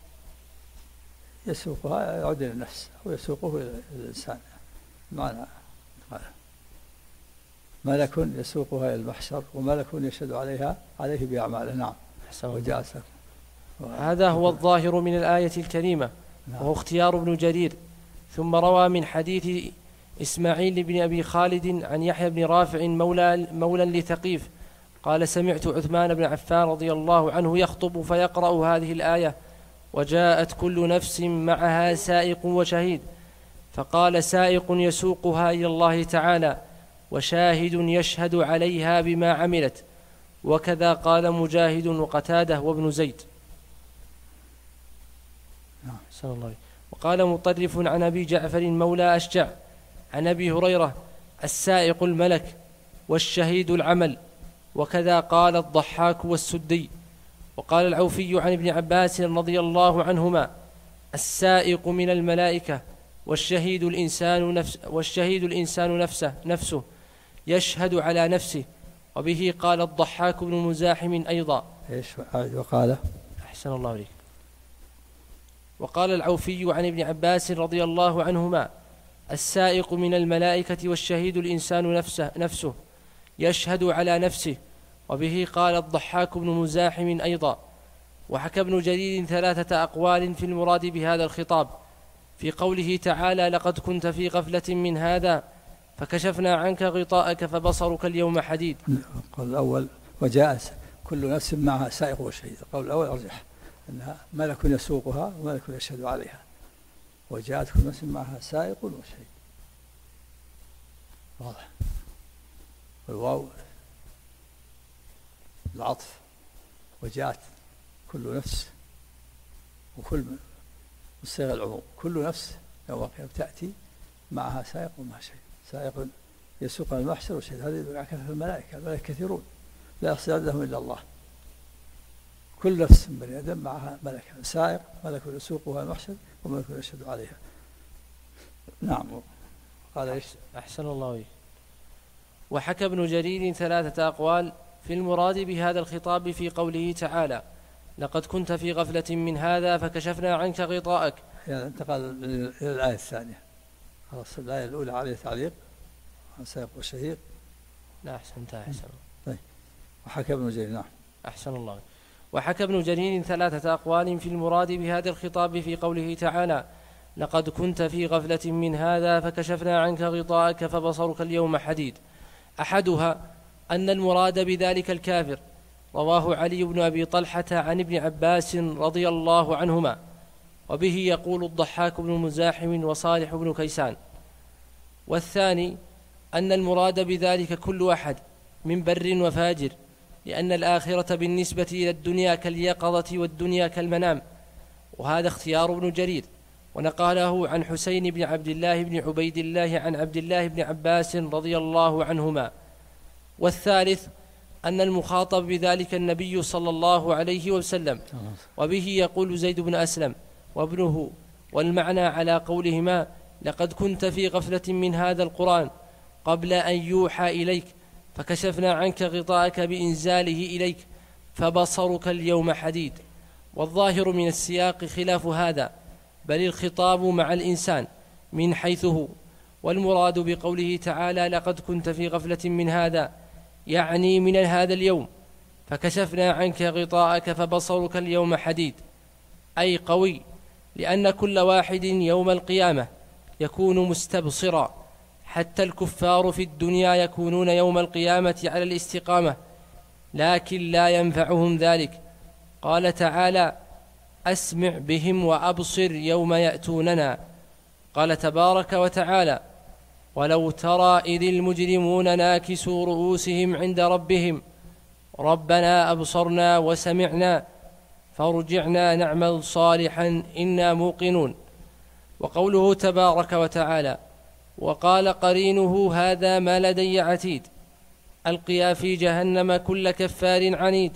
يسوقها يعود إلى النفس ويسوقه إلى الإنسان. معنى ملك يسوقها إلى المحشر وملك يشهد عليه بأعماله. نعم. هذا هو الظاهر من الآية الكريمة. نعم. وهو اختيار ابن جرير. ثم روى من حديث إسماعيل بن أبي خالد عن يحيى بن رافع مولى لثقيف قال سمعت عثمان بن عفان رضي الله عنه يخطب فيقرأ هذه الآية وجاءت كل نفس معها سائق وشهيد، فقال سائق يسوقها إلى الله تعالى وشاهد يشهد عليها بما عملت. وكذا قال مجاهد وقتاده وابن زيد. وقال مطرف عن أبي جعفر مولى أشجع عن أبي هريرة السائق الملك والشهيد العمل. وكذا قال الضحاك والسدي. وقال العوفي عن ابن عباس رضي الله عنهما السائق من الملائكة والشهيد الإنسان نفسه يشهد على نفسه. وبه قال الضحاك بن مزاحم أيضا. وقال أحسن الله عليك. وقال العوفي عن ابن عباس رضي الله عنهما السائق من الملائكة والشهيد الإنسان نفسه يشهد على نفسه. وبه قال الضحاك بن مزاحم أيضا. وحكى ابن جرير 3 أقوال في المراد بهذا الخطاب في قوله تعالى لقد كنت في غفلة من هذا فكشفنا عنك غطاءك فبصرك اليوم حديد. القول الأول وجاء كل نفس معها سائق وشهيد. القول الأول أرجح أنها ملك يسوقها وملك يشهد عليها، وجاءت كل نفس معها سائق وشهيد. واضح. والواو العطف، وجاءت كل نفس، وكل صيغ العموم، كل نفس يوم القيامة تأتي معها سائق ومعها شهيد. سائق يسوق المحشر وشهيد، هذا يدل في الملائكة. الملائكة كثيرون لا يحصي عددهم إلا الله. كل نفس من بني آدم معها ملك، سائق ملك يسوقها المحشر وملك يشهد عليها. نعم. قال ايش؟ أحسن الله إليك. وحكى ابن جرير 3 أقوال في المراد بهذا الخطاب في قوله تعالى: لقد كنت في غفلة من هذا فكشفنا عنك غطاءك. يعني انتقل إلى الآية الثانية. خلاص الآية الأولى عليه تعليق عن سائق وشهيد. لا أحسنت أحسن. طيب. وحكى ابن جرير. نعم. أحسن الله. وحكى ابن جرير 3 أقوال في المراد بهذا الخطاب في قوله تعالى: لقد كنت في غفلة من هذا فكشفنا عنك غطاءك فبصرك اليوم حديد. أحدها أن المراد بذلك الكافر، رواه علي بن أبي طلحة عن ابن عباس رضي الله عنهما، وبه يقول الضحاك بن مزاحم وصالح بن كيسان. والثاني أن المراد بذلك كل أحد من بر وفاجر، لأن الآخرة بالنسبة إلى الدنيا كاليقظة والدنيا كالمنام، وهذا اختيار ابن جرير، ونقله عن حسين بن عبد الله بن عبيد الله عن عبد الله بن عباس رضي الله عنهما. والثالث أن المخاطب بذلك النبي صلى الله عليه وسلم، وبه يقول زيد بن أسلم وابنه، والمعنى على قولهما: لقد كنت في غفلة من هذا القرآن قبل أن يوحى إليك فكشفنا عنك غطاءك بإنزاله إليك فبصرك اليوم حديد. والظاهر من السياق خلاف هذا، بل الخطاب مع الإنسان من حيث هو. والمراد بقوله تعالى: لقد كنت في غفلة من هذا، يعني من هذا اليوم، فكشفنا عنك غطاءك فبصرك اليوم حديد، أي قوي، لأن كل واحد يوم القيامة يكون مستبصرا، حتى الكفار في الدنيا يكونون يوم القيامة على الاستقامة، لكن لا ينفعهم ذلك. قال تعالى: أسمع بهم وأبصر يوم يأتوننا. قال تبارك وتعالى: ولو ترى إذ المجرمون ناكسوا رؤوسهم عند ربهم ربنا أبصرنا وسمعنا فارجعنا نعمل صالحا إنا موقنون. وقوله تبارك وتعالى: وقال قرينه هذا ما لدي عتيد، ألقيا في جهنم كل كفار عنيد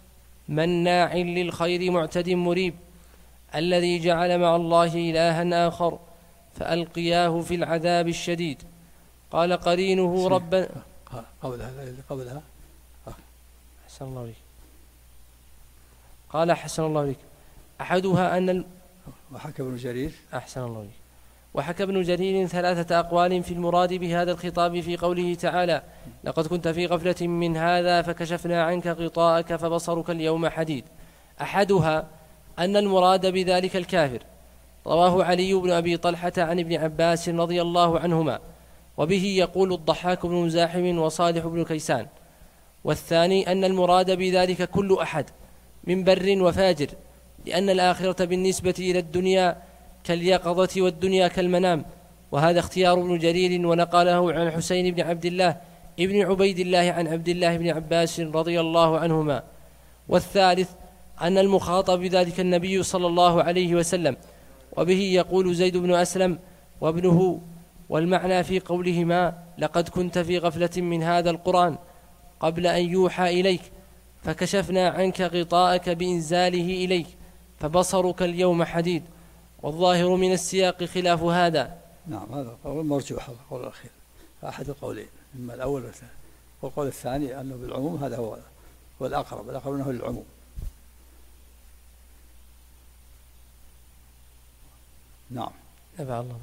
مناع للخير معتد مريب، الذي جعل مع الله إلها آخر فألقياه في العذاب الشديد. قال قرينه ربنا قبلها حسن الله لك. قال حسن الله لك. أحدها أن وحكى ابن جرير. أحسن الله لك. وحكى ابن جرير 3 أقوال في المراد بهذا الخطاب في قوله تعالى: لقد كنت في غفلة من هذا فكشفنا عنك غطاءك فبصرك اليوم حديد. أحدها أن المراد بذلك الكافر، رواه علي بن أبي طلحة عن ابن عباس رضي الله عنهما، وبه يقول الضحاك بن مزاحم وصالح بن كيسان. والثاني أن المراد بذلك كل أحد من بر وفاجر، لأن الآخرة بالنسبة إلى الدنيا كاليقظة والدنيا كالمنام، وهذا اختيار ابن جرير، ونقله عن حسين بن عبد الله ابن عبيد الله عن عبد الله بن عباس رضي الله عنهما. والثالث أن المخاطب بذلك النبي صلى الله عليه وسلم، وبه يقول زيد بن أسلم وابنه، والمعنى في قولهما: لقد كنت في غفلة من هذا القرآن قبل أن يوحى إليك فكشفنا عنك غطاءك بإنزاله إليك فبصرك اليوم حديد. والظاهر من السياق خلاف هذا. نعم، هذا قول مرجوح، هذا القول الأخير، أحد القولين، إما الأول والثاني. والقول الثاني أنه بالعموم، هذا هو والأقرب، الأقرب أنه للعموم. نعم. نفع الله.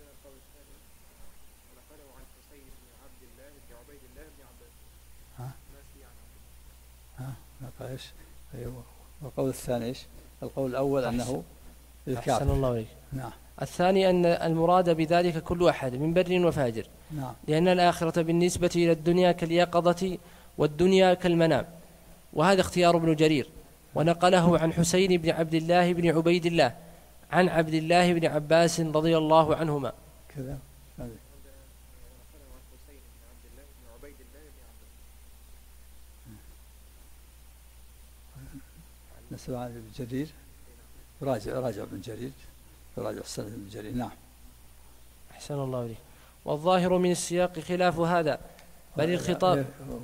ايش؟ ايوه. والقول الثاني ايش؟ القول الأول أنه للكافر. أحسن الله عليك. نعم. الثاني أن المراد بذلك كل أحد من بر وفاجر. نعم. لأن الآخرة بالنسبة إلى الدنيا كاليقظة والدنيا كالمنام، وهذا اختيار ابن جرير، ونقله عن حسين بن عبد الله بن عبيد الله عن عبد الله بن عباس رضي الله عنهما. كذا نسأل عن ابن جرير، راجع ابن جرير، راجع السند ابن جرير. نعم. أحسن الله إليك. والظاهر من السياق خلاف هذا، بل الخطاب.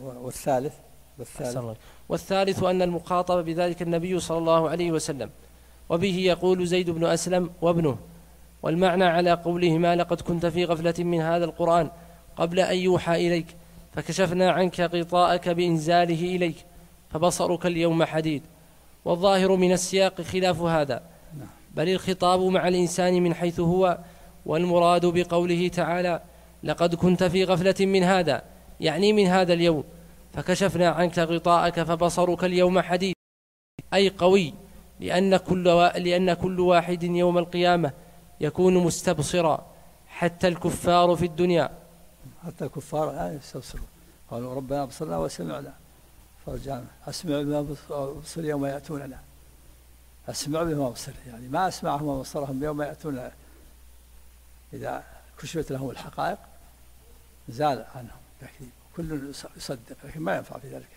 والثالث أن المخاطب بذلك النبي صلى الله عليه وسلم، وبه يقول زيد بن أسلم وابنه. والمعنى على قولهما لقد كنت في غفلة من هذا القرآن قبل أن يوحى إليك فكشفنا عنك غطاءك بإنزاله إليك فبصرك اليوم حديد. والظاهر من السياق خلاف هذا، بل الخطاب مع الإنسان من حيث هو. والمراد بقوله تعالى لقد كنت في غفلة من هذا، يعني من هذا اليوم، فكشفنا عنك غطاءك فبصرك اليوم حديد، أي قوي، لأن كل واحد يوم القيامة يكون مستبصرا، حتى الكفار في الدنيا. حتى الكفار الآن يستبصرون، قالوا ربنا أبصرنا وسمعنا فرجعنا. أسمع بما أبصر يوم يأتوننا، أسمع بما أبصر، يعني ما أسمعهم وأبصرهم يوم يأتوننا. إذا كشفت لهم الحقائق زال عنهم تكذيب، كل يصدق، لكن ما ينفع في ذلك.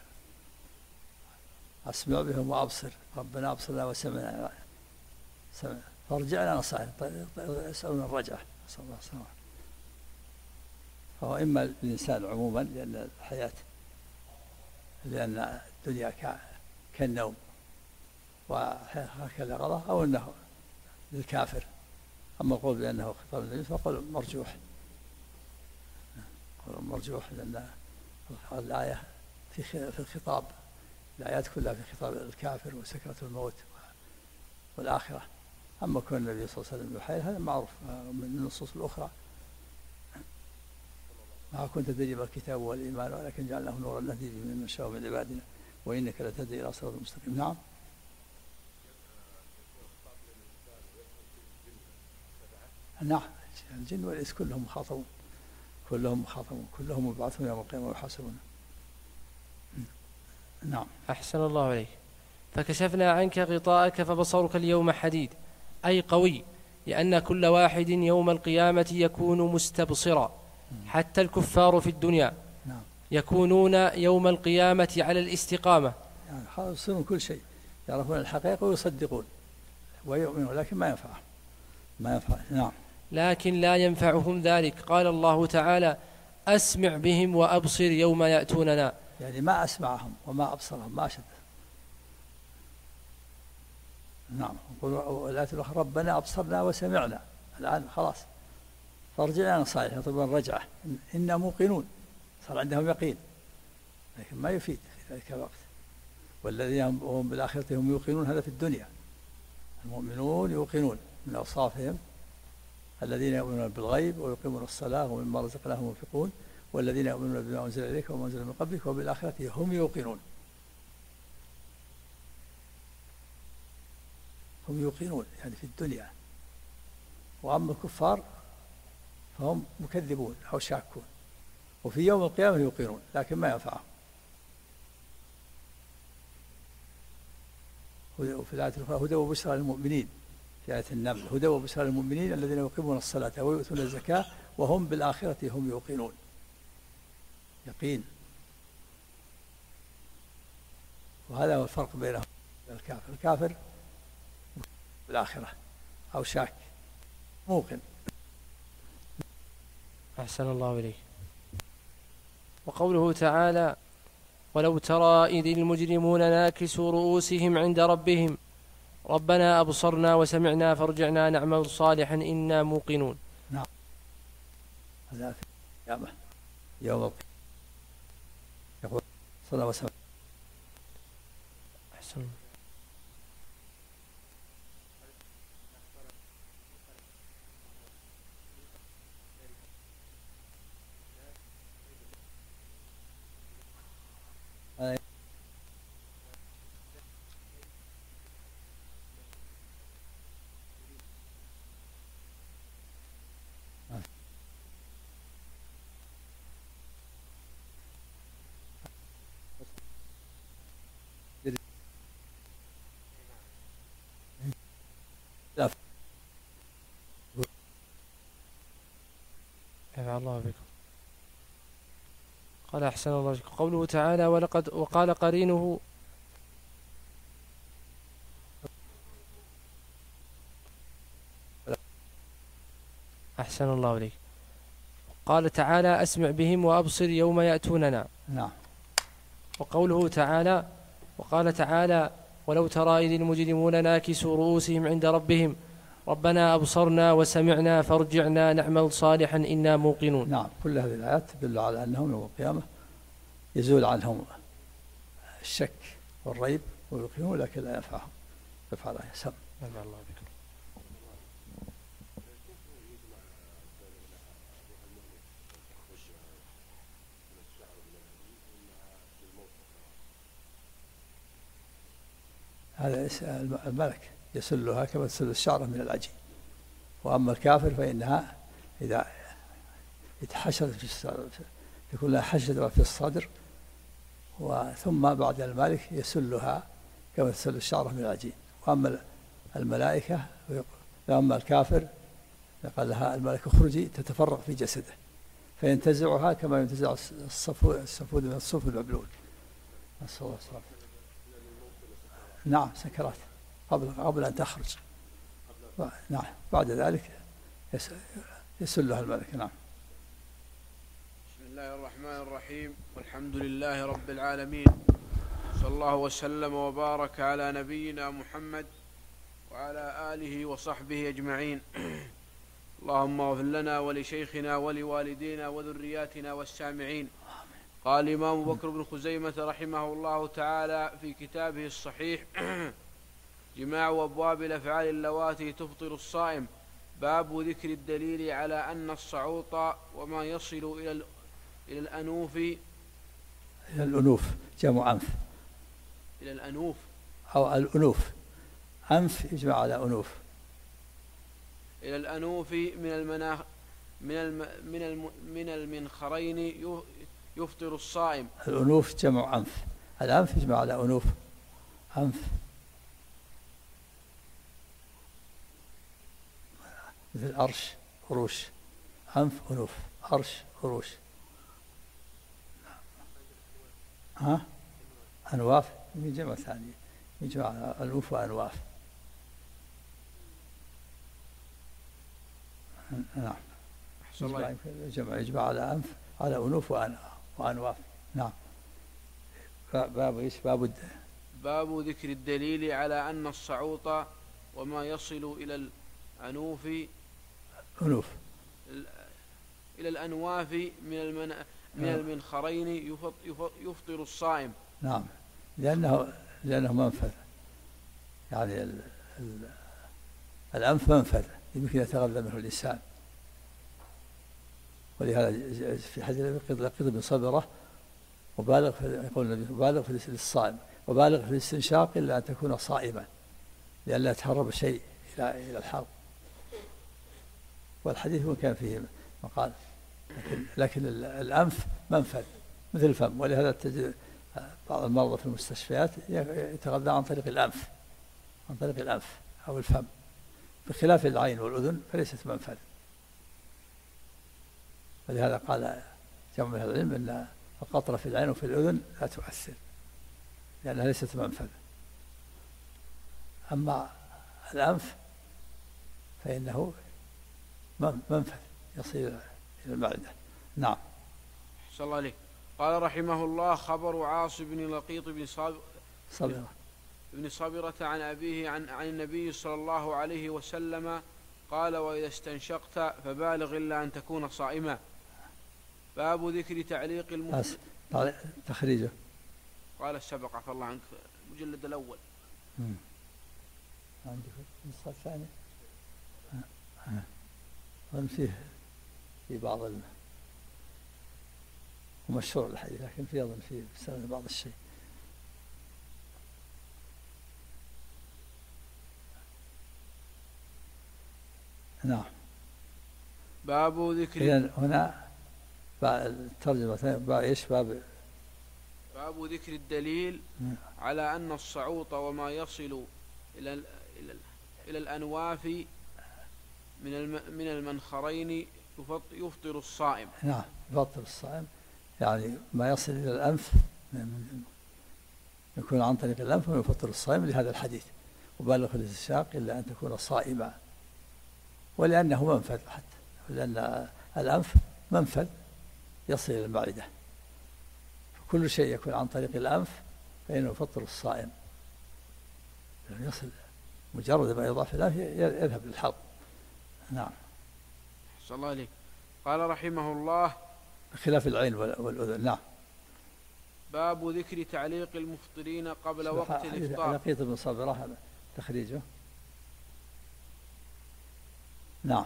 أسمع بهم وأبصر، ربنا أبصرنا وسمعنا فارجعنا نصائح، يسألون الرجعة، نسأل الله السلامة. فهو إما الإنسان عموما لأن الحياة، لأن الدنيا كالنوم وكاليقظة، أو أنه للكافر. أما القول بأنه خطاب النبي فقول مرجوح، لأن الآية في الخطاب، الآيات كلها في خطاب الكافر وسكرة الموت والآخرة. أما كون النبي صلى الله عليه وسلم يحيي هذا معروف من النصوص الأخرى. ما كنت تدري ما الكتاب والإيمان ولكن جعلناه نورا نهدي به من نشاء من عبادنا وإنك لتهدي إلى صراط مستقيم. نعم. نعم، الجن والإنس كلهم مخاطبون، كلهم مبعوثون يوم القيامة ويحاسبون. نعم. أحسن الله عليك. فكشفنا عنك غطاءك فبصرك اليوم حديد، أي قوي، لأن كل واحد يوم القيامة يكون مستبصرا، حتى الكفار في الدنيا يكونون يوم القيامة على الاستقامة، يعني يصيرون كل شيء، يعرفون الحقيقة ويصدقون ويؤمنون، لكن ما ينفع. نعم. لكن لا ينفعهم ذلك. قال الله تعالى أسمع بهم وأبصر يوم يأتوننا، يعني ما أسمعهم وما أبصرهم، ما أشد. نعم. والآية الأخرى ربنا أبصرنا وسمعنا، الآن خلاص فارجعنا نصائح، يطلبون الرجعة، إنا موقنون، صار عندهم يقين، لكن ما يفيد في ذلك الوقت. والذين هم بالآخرة هم يوقنون، هذا في الدنيا. المؤمنون يوقنون من أوصافهم الذين يؤمنون بالغيب ويقيمون الصلاة ومما رزقناهم ينفقون، والذين يؤمنون بما أنزل إليك وما أنزل من قبلك وبالآخرة هم يوقنون. يعني في الدنيا. وأما الكفار فهم مكذبون أو شاكون، وفي يوم القيامة يوقنون لكن ما ينفعهم. وفي الآية الأخرى هدى وبشرى للمؤمنين، في آية النمل هدى وبشرى للمؤمنين الذين يقيمون الصلاة ويؤتون الزكاة وهم بالآخرة هم يوقنون. يقين. وهذا هو الفرق بينهم وبين الكافر. الكافر بالآخرة أو شاك، موقن. أحسن الله إليك. وقوله تعالى ولو ترى إذ المجرمون ناكسوا رؤوسهم عند ربهم ربنا أبصرنا وسمعنا فارجعنا نعمل صالحا إنا موقنون. نعم. هذا في القيامة يوم القيامة يقول صلى الله عليه وسلم. أحسن. نفع الله بكم. قال أحسن الله بكم. قوله تعالى وقال قرينه أحسن الله إليك. قال تعالى أسمع بهم وأبصر يوم يأتوننا. نعم. وقوله تعالى وقال تعالى ولو ترى إذ المجرمون ناكسوا رؤوسهم عند ربهم ربنا أبصرنا وسمعنا فارجعنا نعمل صالحا إنا موقنون. نعم. كل هذه الآيات تدل على أنهم يوم القيامة يزول عنهم الشك والريب ويوقنون، لكن لا ينفعهم. يفعل يسم. نفع الله بكم. هذا الملك يسلها كما تسل الشعرة من العجين. وأما الكافر فإنها إذا حشرت يكون لها حشرة في الصدر، ثم بعد الملك يسلها كما تسل الشعرة من العجين. وأما الملائكة وأما الكافر قال لها الملك اخرجي تتفرق في جسده فينتزعها كما ينتزع الصفود من الصوف المبلول. نسأل الله السلامة. نعم سكرات قبل أن تخرج. نعم بعد ذلك يسلها الملك. نعم. بسم الله الرحمن الرحيم والحمد لله رب العالمين صلى الله وسلم وبارك على نبينا محمد وعلى آله وصحبه أجمعين. اللهم اغفر لنا ولشيخنا ولوالدينا وذرياتنا والسامعين. قال الإمام بكر بن خزيمة رحمه الله تعالى في كتابه الصحيح جماع أبواب الأفعال اللواتي تفطر الصائم، باب ذكر الدليل على أن الصعوط وما يصل إلى الأنوف. إلى الأنوف جمع أنف. إلى الأنوف أو الأنوف. أنف يجمع على أنوف. إلى الأنوف من المنخرين يفطر الصائم. الأنوف جمع أنف. الأنف يجمع على أنوف. أنف مثل أرش أروش. أنف أنوف أرش أروش. أنواف من جمع ثاني يجمع على أنوف وأنواف. نعم. يجمع على أنف على أنوف وأنواف. نعم. باب ذكر الدليل على أن الصعوط وما يصل إلى الأنوف إلى الأنواف من المنخرين يفطر الصائم. نعم. لأنه منفذ، يعني الأنف منفذ يمكن يتغذى منه الإنسان. ولهذا في حديث لقيط بن صبرة يقول النبي وبالغ في الصائم وبالغ في الاستنشاق إلا أن تكون صائما لئلا يتهرب شيء إلى الحلق. والحديث هو كان فيه مقال، لكن الأنف منفذ مثل الفم. ولهذا تجد بعض المرضى في المستشفيات يتغذى عن طريق الأنف أو الفم، بخلاف العين والأذن فليست منفذ. ولهذا قال جمع من العلم أن القطرة في العين وفي الأذن لا تؤثر لأنها ليست منفذ. أما الأنف فإنه منفذ يصل إلى المعدة. نعم. صلى الله عليه. قال رحمه الله خبر عاص بن لقيط بن صبرة عن أبيه عن النبي صلى الله عليه وسلم قال وإذا استنشقت فبالغ إلا أن تكون صائما. باب ذكر تعليق تخريجه قال السبق عفى الله عنك المجلد الأول. عندك النسخة الثانية فيه في بعض ومشهور الحديث، لكن في أظن في سنة بعض الشيء. نعم. باب ذكر هنا الترجمة باب ذكر الدليل على أن الصعوط وما يصل إلى الأنواف من المنخرين يفطر الصائم. نعم يفطر الصائم، يعني ما يصل إلى الأنف يكون عن طريق الأنف ويفطر الصائم، لهذا الحديث وبالغ في الاستنشاق إلا أن تكون صائما، ولأنه منفذ حتى، لأن الأنف منفذ يصل إلى المعدة، فكل شيء يكون عن طريق الأنف فإنه يفطر الصائم، لأنه يصل مجرد ما يضاف الأنف يذهب للحلق. نعم. صلى الله عليه. قال رحمه الله بخلاف العين والأذن. نعم. باب ذكر تعليق المفطرين قبل وقت الإفطار. لقيط بن صابرة هذا تخريجه. نعم.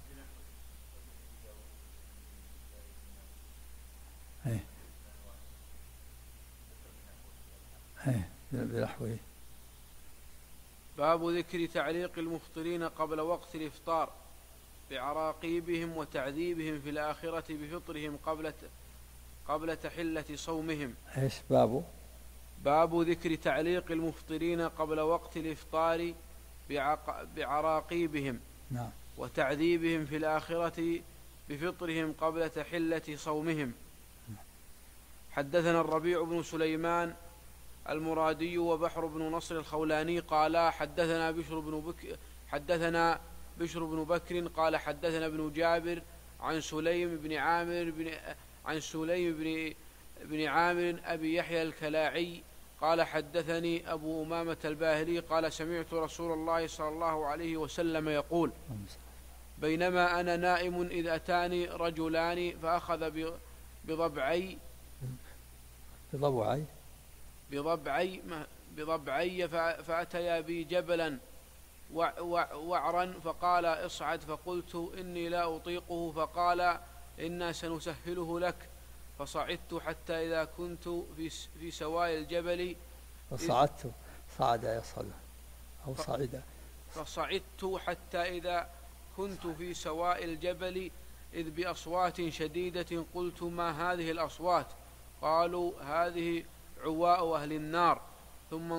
بنحوه. باب ذكر تعليق المفطرين قبل وقت الإفطار بعراقيبهم وتعذيبهم في الآخرة بفطرهم قبل تحلة صومهم. ايش باب ذكر تعليق المفطرين قبل وقت الإفطار بعراقيبهم. نعم. وتعذيبهم في الآخرة بفطرهم قبل تحلة صومهم. حدثنا الربيع بن سليمان المرادي وبحر بن نصر الخولاني قال حدثنا بشر بن بكر قال حدثنا ابن جابر عن سليم بن عامر أبي يحيى الكلاعي قال حدثني أبو أمامة الباهلي قال سمعت رسول الله صلى الله عليه وسلم يقول بينما أنا نائم إذ أتاني رجلان فأخذ بضبعي فأتيا بي جبلا وعرا فقال اصعد، فقلت إني لا أطيقه، فقال إنا سنسهله لك، فصعدت حتى إذا كنت في سواء الجبل فصعدت حتى إذا كنت في سواء الجبل إذ بأصوات شديدة، قلت ما هذه الأصوات؟ قالوا هذه عواء أهل النار. ثم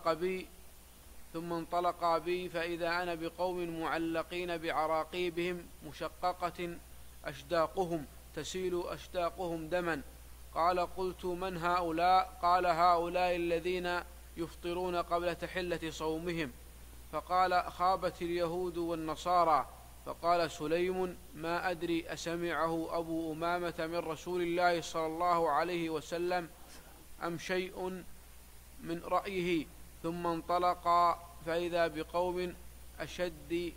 انطلق بي فإذا أنا بقوم معلقين بعراقيبهم مشققة أشداقهم تسيل أشداقهم دما. قال قلت من هؤلاء؟ قال هؤلاء الذين يفطرون قبل تحلة صومهم. فقال خابت اليهود والنصارى. فقال سليم ما أدري أسمعه أبو أمامة من رسول الله صلى الله عليه وسلم أم شيء من رأيه. ثم انطلق فإذا بقوم أشد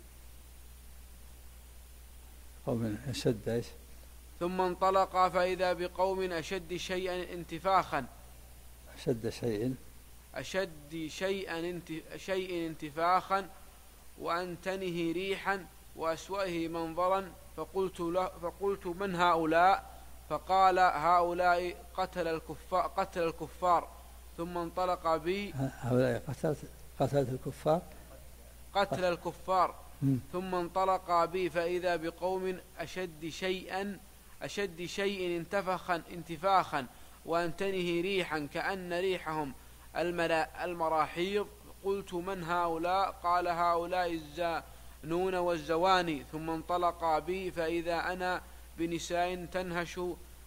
ثم انطلق فإذا بقوم أشد شيء انتفاخا وأنتنه ريحا وأسوأه منظرا. فقلت من هؤلاء؟ فقال هؤلاء قتل الكفار. ثم انطلق بي هؤلاء قتل الكفار. ثم انطلق بي فإذا بقوم أشد شيء انتفاخا وأنتنه ريحا كأن ريحهم المراحيض. قلت من هؤلاء؟ قال هؤلاء الزانون والزواني. ثم انطلق بي فإذا أنا بنساء تنهش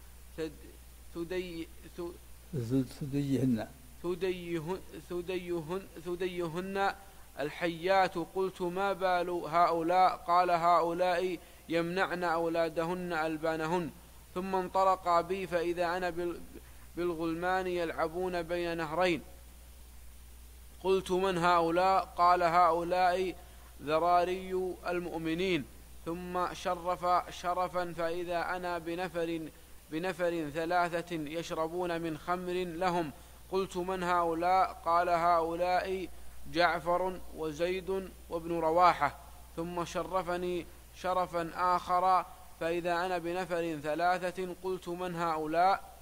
ثديهن الحيات. قلت ما بال هؤلاء؟ قال هؤلاء يمنعن أولادهن ألبانهن. ثم انطلق بي فإذا أنا بالغلمان يلعبون بين نهرين. قلت من هؤلاء؟ قال هؤلاء ذراري المؤمنين. ثم شرفا فإذا أنا بنفر ثلاثة يشربون من خمر لهم. قلت من هؤلاء؟ قال هؤلاء جعفر وزيد وابن رواحة. ثم شرفني شرفا آخر فإذا أنا بنفر ثلاثة. قلت من هؤلاء؟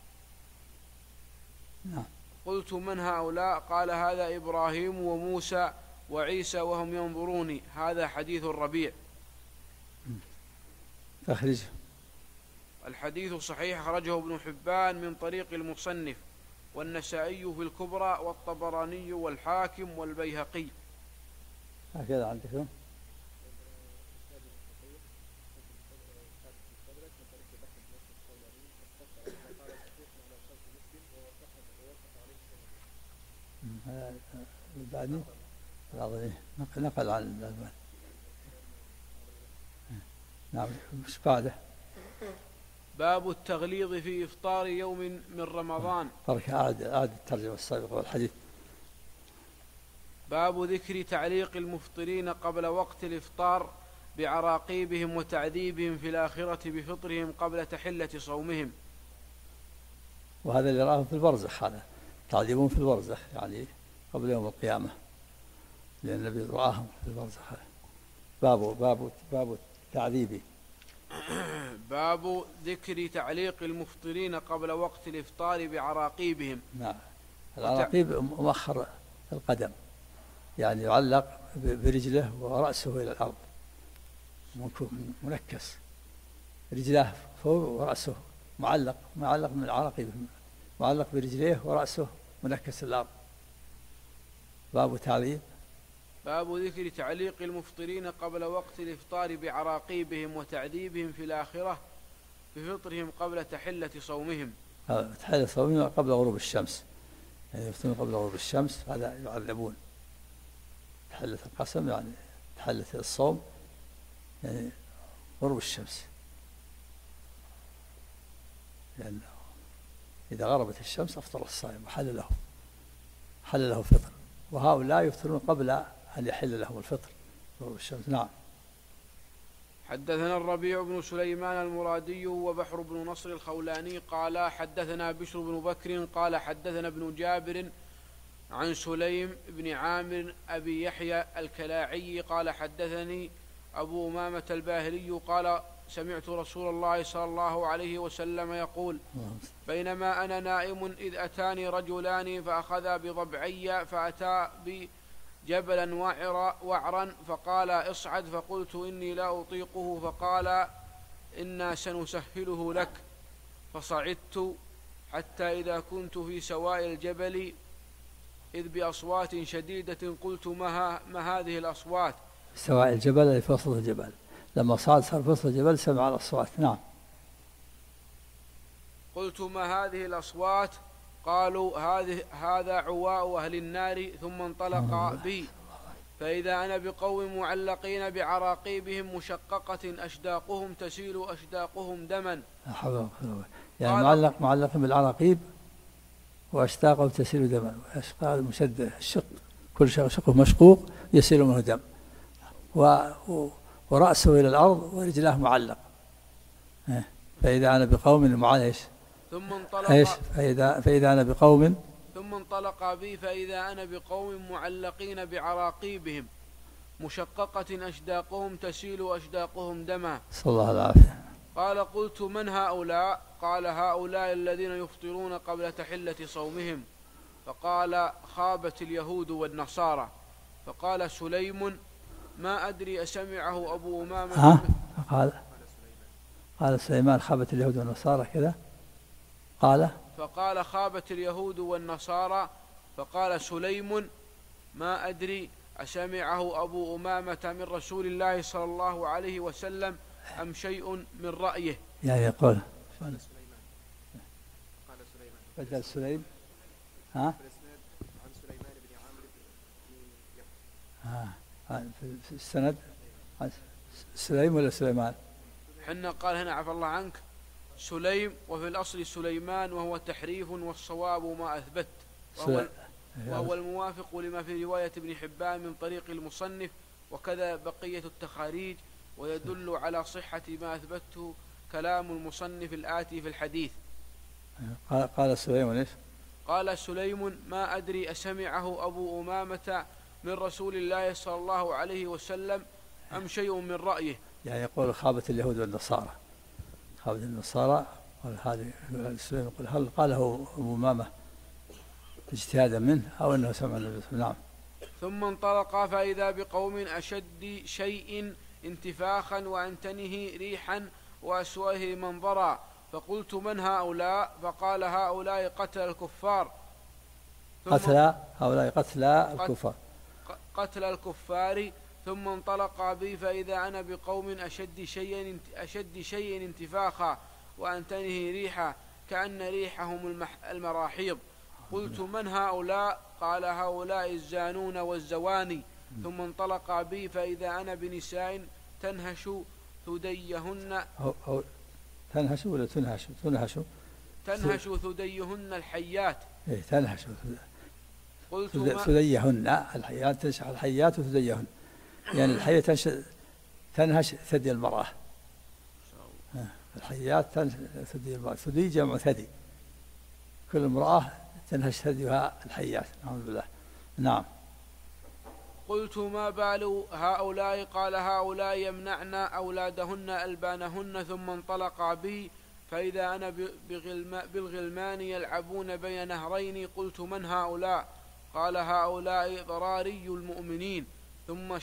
قلت من هؤلاء؟ قال هذا إبراهيم وموسى وعيسى وهم ينظروني. هذا حديث الربيع. تخرج الحديث صحيح، أخرجه ابن حبان من طريق المصنف والنسائي في الكبرى والطبراني والحاكم والبيهقي. هكذا عندكم الباني نقل عن الألباني. نعم. مش بعده؟ باب التغليظ في إفطار يوم من رمضان. ترك أعد الترجمة السابقة والحديث. باب ذكر تعليق المفطرين قبل وقت الإفطار بعراقيبهم وتعذيبهم في الآخرة بفطرهم قبل تحلة صومهم. وهذا اللي رآه في البرزخ، هذا تعذيبهم في البرزخ يعني قبل يوم القيامة، لأن النبي رآهم في البرزخ. باب التعذيب. باب ذكر تعليق المفطرين قبل وقت الإفطار بعراقيبهم. نعم. العراقيب مؤخر القدم، يعني يعلق برجله ورأسه إلى الأرض، منكس، رجلاه فوق ورأسه معلق من العراقيب، معلق برجليه ورأسه منكس الأرض. باب تعليق. باب ذكر تعليق المفطرين قبل وقت الإفطار بعراقيبهم وتعذيبهم في الآخرة بفطرهم قبل تحلة صومهم. تحلة صومهم قبل غروب الشمس، يعني يفطرون قبل غروب الشمس، هذا يعذبون. تحلة القسم يعني تحلة الصوم يعني غروب الشمس، لأن إذا غربت الشمس أفطر الصائم وحل له فطر، وهؤلاء يفطرون قبل أن يحل لهم الفطر غروب الشمس. نعم. حدثنا الربيع بن سليمان المرادي وبحر بن نصر الخولاني قال حدثنا بشر بن بكر قال حدثنا ابن جابر عن سليم بن عامر أبي يحيى الكلاعي قال حدثني أبو أمامة الباهلي قال سمعت رسول الله صلى الله عليه وسلم يقول بينما أنا نائم إذ أتاني رجلان فأخذا بضبعي فأتى بجبلا وعرا فقال اصعد، فقلت إني لا أطيقه، فقال إنا سنسهله لك، فصعدت حتى إذا كنت في سواء الجبل إذ بأصوات شديدة قلت ما هذه الأصوات؟ سواء الجبل أي في وسط الجبل، لما صار في وسط الجبل سمع الأصوات. نعم. قلت ما هذه الأصوات؟ قالوا هذا عواء أهل النار. ثم انطلق بي فإذا أنا بقوم معلقين بعراقيبهم مشققة أشداقهم تسيل أشداقهم دما. يعني معلق بالعراقيب وأشداقهم تسيل دما. أشقاء المشدة الشق، كل شقه مشقوق يسيل منه دم، ورأسه إلى الأرض ورجلاه معلق. فإذا أنا بقوم معايش ثم انطلق فإذا أنا بقوم ثم انطلق بي فإذا أنا بقوم معلقين بعراقيبهم مشققة أشداقهم تسيل أشداقهم دما. صلى الله العافية. قال قلت من هؤلاء؟ قال هؤلاء الذين يفطرون قبل تحلة صومهم. فقال خابت اليهود والنصارى. فقال سليم ما أدري أسمعه أبو أمامة. قال سليمان خابت اليهود والنصارى كذا. فقال خابت اليهود والنصارى. فقال سليم ما أدري أسمعه أبو أمامة من رسول الله صلى الله عليه وسلم أم شيء من رأيه. يعني يقول بدل سليم عن سليمان بن عامر في السند سليم ولا سليمان؟ حنا قال هنا عفى الله عنك سليم، وفي الأصل سليمان، وهو تحريف والصواب ما أثبت، وهو الموافق لما في رواية ابن حبان من طريق المصنف، وكذا بقية التخاريج، ويدل على صحة ما أثبته كلام المصنف الآتي في الحديث. قال سليم إيش؟ قال سليم ما أدري أسمعه أبو أمامة من رسول الله صلى الله عليه وسلم أم شيء من رأيه. يعني يقول خابت اليهود والنصارى، خابت النصارى. هذه سليم يقول هل قاله أبو أمامة اجتهادا منه أو أنه سمع النبي؟ نعم. ثم انطلق فإذا بقوم أشد شيء انتفاخا وأنتنه ريحا وأسوأه منظرا. فقلت من هؤلاء؟ فقال هؤلاء قتل الكفار. هؤلاء قتل الكفار. ثم انطلق بي فإذا أنا بقوم أشد شيء انتفاخا وأنتنه ريحا كأن ريحهم المراحيض. قلت من هؤلاء؟ قال هؤلاء الزانون والزواني. ثم انطلق بي فإذا أنا بنساء تنهش ثديهن تنهش ولا تنهش؟ تنهش ثديهن الحيات. إيه تنهش قلت ثديهن الحيات، تنشح الحيات وثديهن، يعني الحية تنهش ثدي المرأة. الحيات تنهش ثدي المرأة، ثدي جمع ثدي، كل امرأة تنهش ثديها الحيات. نعوذ بالله. نعم. قلت ما بال هؤلاء؟ قال هؤلاء يمنعن أولادهن ألبانهن. ثم انطلق بي فإذا أنا بالغلمان يلعبون بين نهرين. قلت من هؤلاء؟ قال هؤلاء ضراري المؤمنين. ثم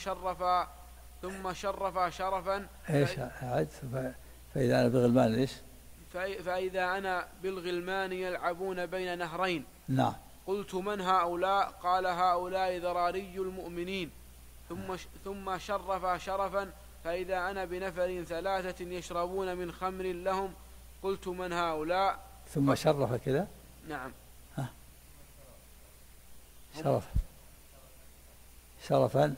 شرف شرفا. ايش عد؟ فإذا أنا بالغلمان ايش؟ فإذا أنا بالغلمان يلعبون بين نهرين. نعم. قلت من هؤلاء؟ قال هؤلاء ضراري المؤمنين. ثم شرف شرفا فإذا أنا بنفر 3 يشربون من خمر لهم. قلت من هؤلاء؟ ثم شرف كذا. نعم. شرفا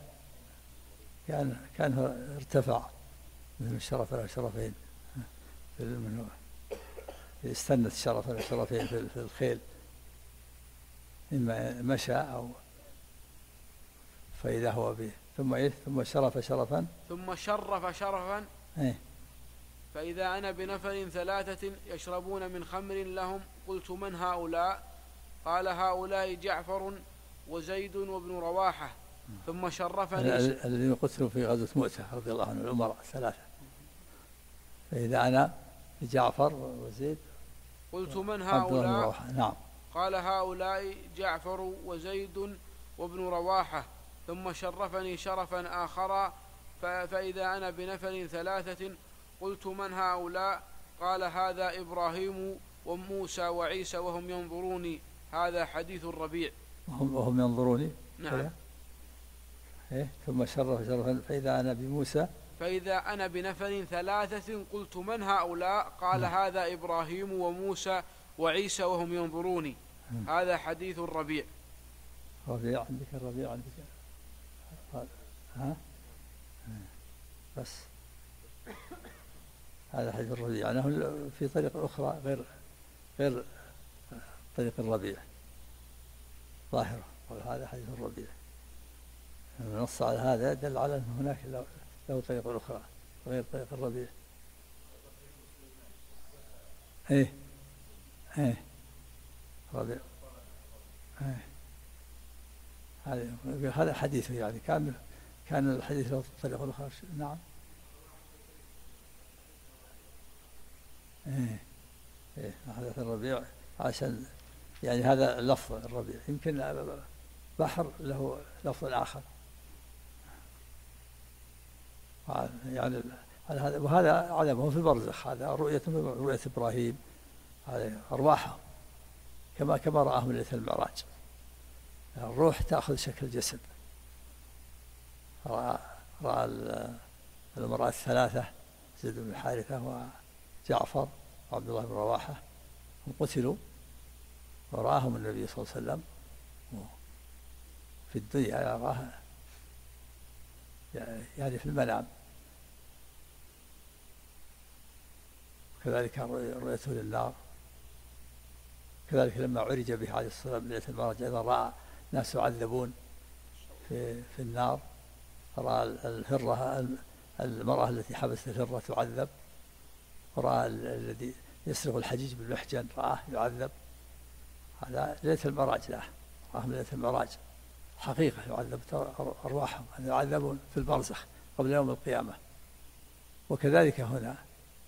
كان ارتفع مثل الشرف على شرفين، استنت الشرف على شرفين في الخيل، إما مشى أو فإذا هو به. ثم إيه؟ ثم شرف شرفا. إيه؟ فإذا أنا بنفر 3 يشربون من خمر لهم. قلت من هؤلاء؟ قال هؤلاء جعفر وزيد وابن رواحة. ثم شرفني الذين قتلوا في غزوة مؤتة رضي الله عنه، الأمراء 3. فإذا أنا جعفر وزيد. قلت من هؤلاء؟ نعم. قال هؤلاء جعفر وزيد وابن رواحة. ثم شرفني شرفا آخر فإذا أنا بنفر 3. قلت من هؤلاء؟ قال هذا إبراهيم وموسى وعيسى وهم ينظروني. هذا حديث الربيع. وهم ينظروني. نعم. إيه؟ ثم شرف شرفا فإذا أنا بموسى. فإذا أنا بنفر 3. قلت من هؤلاء؟ قال هذا إبراهيم وموسى وعيسى وهم ينظروني. هذا حديث الربيع. ربيع عندك، الربيع عندك. ها؟ بس هذا حديث الربيع، أنا في طريقة أخرى غير طريق الربيع ظاهرة. هذا حديث الربيع، نص على هذا دل على أن هناك له طريقة أخرى غير طريق الربيع. إيه ربيع. هذا حديثه، يعني كان الحديث له طريقة أخرى. نعم. حديث الربيع عشان يعني هذا لفظ الربيع، يمكن بحر له لفظ آخر يعني هذا. وهذا عذابهم في البرزخ، هذا رؤية إبراهيم، هذا أرواحهم كما رآهم ليلة المعراج. الروح تأخذ شكل جسد. رأى المرأة 3 زيد بن حارثة وجعفر وعبد الله بن رواحة، هم قتلوا، ورآهم النبي صلى الله عليه وسلم في الدنيا، يراها يعني في المنام. كذلك رؤيته للنار. كذلك لما عرج به عليه الصلاة والسلام ليلة المعراج أيضا رأى ناس يعذبون في النار. رأى الهرة، المرأة التي حبست الهرة تعذب، ورأى الذي يسرق الحجيج بالمحجن رآه يعذب. هذا ليلة المعراج له، رآهم ليلة المعراج حقيقة يعذب أرواحهم، يعذبون في البرزخ قبل يوم القيامة. وكذلك هنا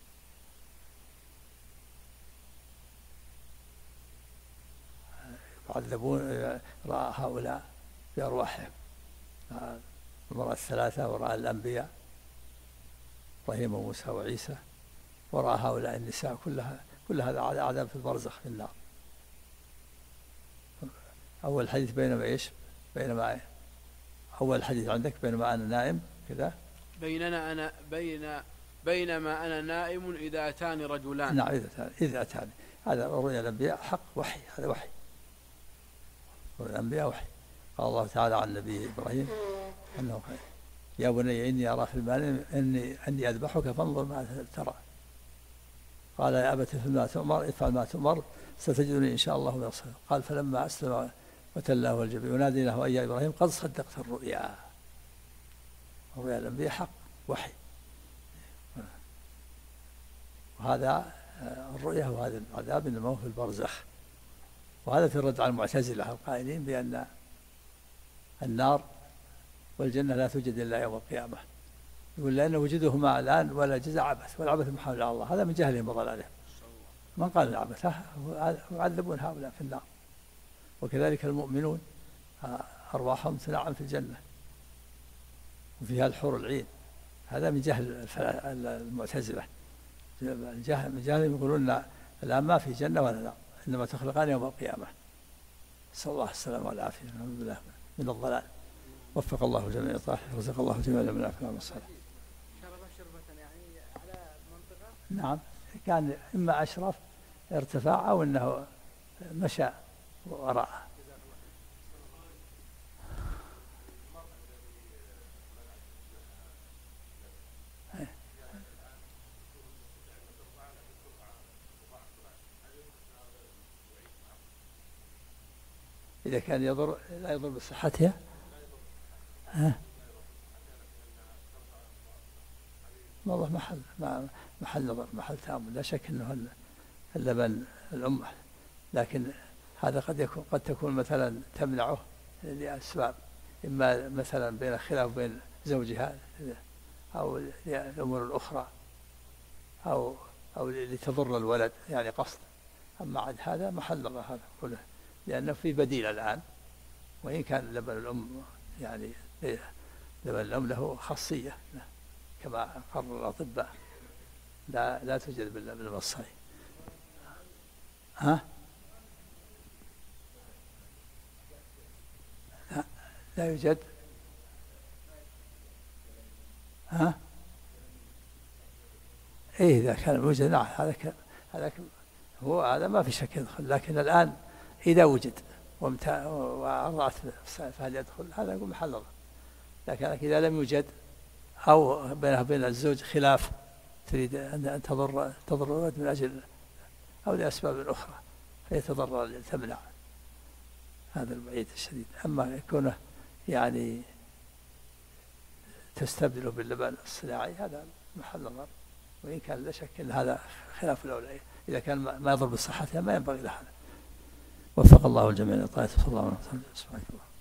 يعذبون، رأى هؤلاء بأرواحهم، المرأة 3 ورأى الأنبياء إبراهيم وموسى وعيسى، ورأى هؤلاء النساء كل هذا عذاب في البرزخ في النار. أول حديث بينما أول حديث عندك بينما أنا نائم كذا، بينما أنا نائم إذا أتاني رجلان. نعم إذا أتاني، هذا رؤيا الأنبياء حق، وحي، هذا وحي. والأنبياء وحي. قال الله تعالى عن نبي إبراهيم أنه يا بني إني أرى في المنام أني أذبحك فانظر ما ترى. قال يا أبت افعل ما تؤمر ستجدني إن شاء الله من الصالحين. قال فلما أسلم وتلاه الجبين وناديناه أي يا إبراهيم قد صدقت الرؤيا. رؤيا الأنبياء حق وحي. وهذا الرؤيا وهذا العذاب إنما هو في البرزخ. وهذا في الرد على المعتزلة القائلين بأن النار والجنة لا توجد إلا يوم القيامة. يقول لأن وجودهما الآن ولا جزاء عبث، والعبث محال على الله. هذا من جهلهم وضلالهم. من قال العبث يعذبون هؤلاء في النار. وكذلك المؤمنون أرواحهم تنعم في الجنة وفيها الحور العين. هذا من جهل المعتزلة. من جهلهم يقولون الآن ما في جنة ولا نار، إنما تخلقان يوم القيامة. نسأل الله السلامة والعافية من الضلال. وفق الله جميع الطاعة، رزق الله جميع من الأفلام والصلاة. شربة يعني على منطقة؟ نعم، كان إما أشرف ارتفاع أو أنه مشى وراءه. إذا كان لا يضر بصحتها والله محل نظر، محل تأمل. لا شك أنه اللبن الأمة، لكن هذا قد تكون مثلا تمنعه لأسباب، إما مثلا بين خلاف بين زوجها أو الأمور الأخرى أو لتضر الولد يعني قصد. أما عاد هذا محل نظر هذا كله، لأنه في بديل الآن. وإن كان لبن الأم يعني لبن الأم له خاصية كما قرر الأطباء، لا توجد باللبن المصري. لا يوجد. إيه إذا كان موجود نعم، هذا ما في شك يدخل. لكن الآن إذا وجد وأرضعت فهل يدخل؟ هذا يقول محل نظر. لكن إذا لم يوجد أو بينها وبين الزوج خلاف، تريد أن تضر الولد من أجل أو لأسباب أخرى فيتضرر تمنع، هذا الوعيد الشديد. أما يكونه يعني تستبدله باللبن الصناعي هذا محل نظر، وإن كان لا شك أن هذا خلاف الأولى. إذا كان ما يضر بصحتها ما ينبغي لها. وفق الله الجميع لطاعته. صلى الله عليه وسلم.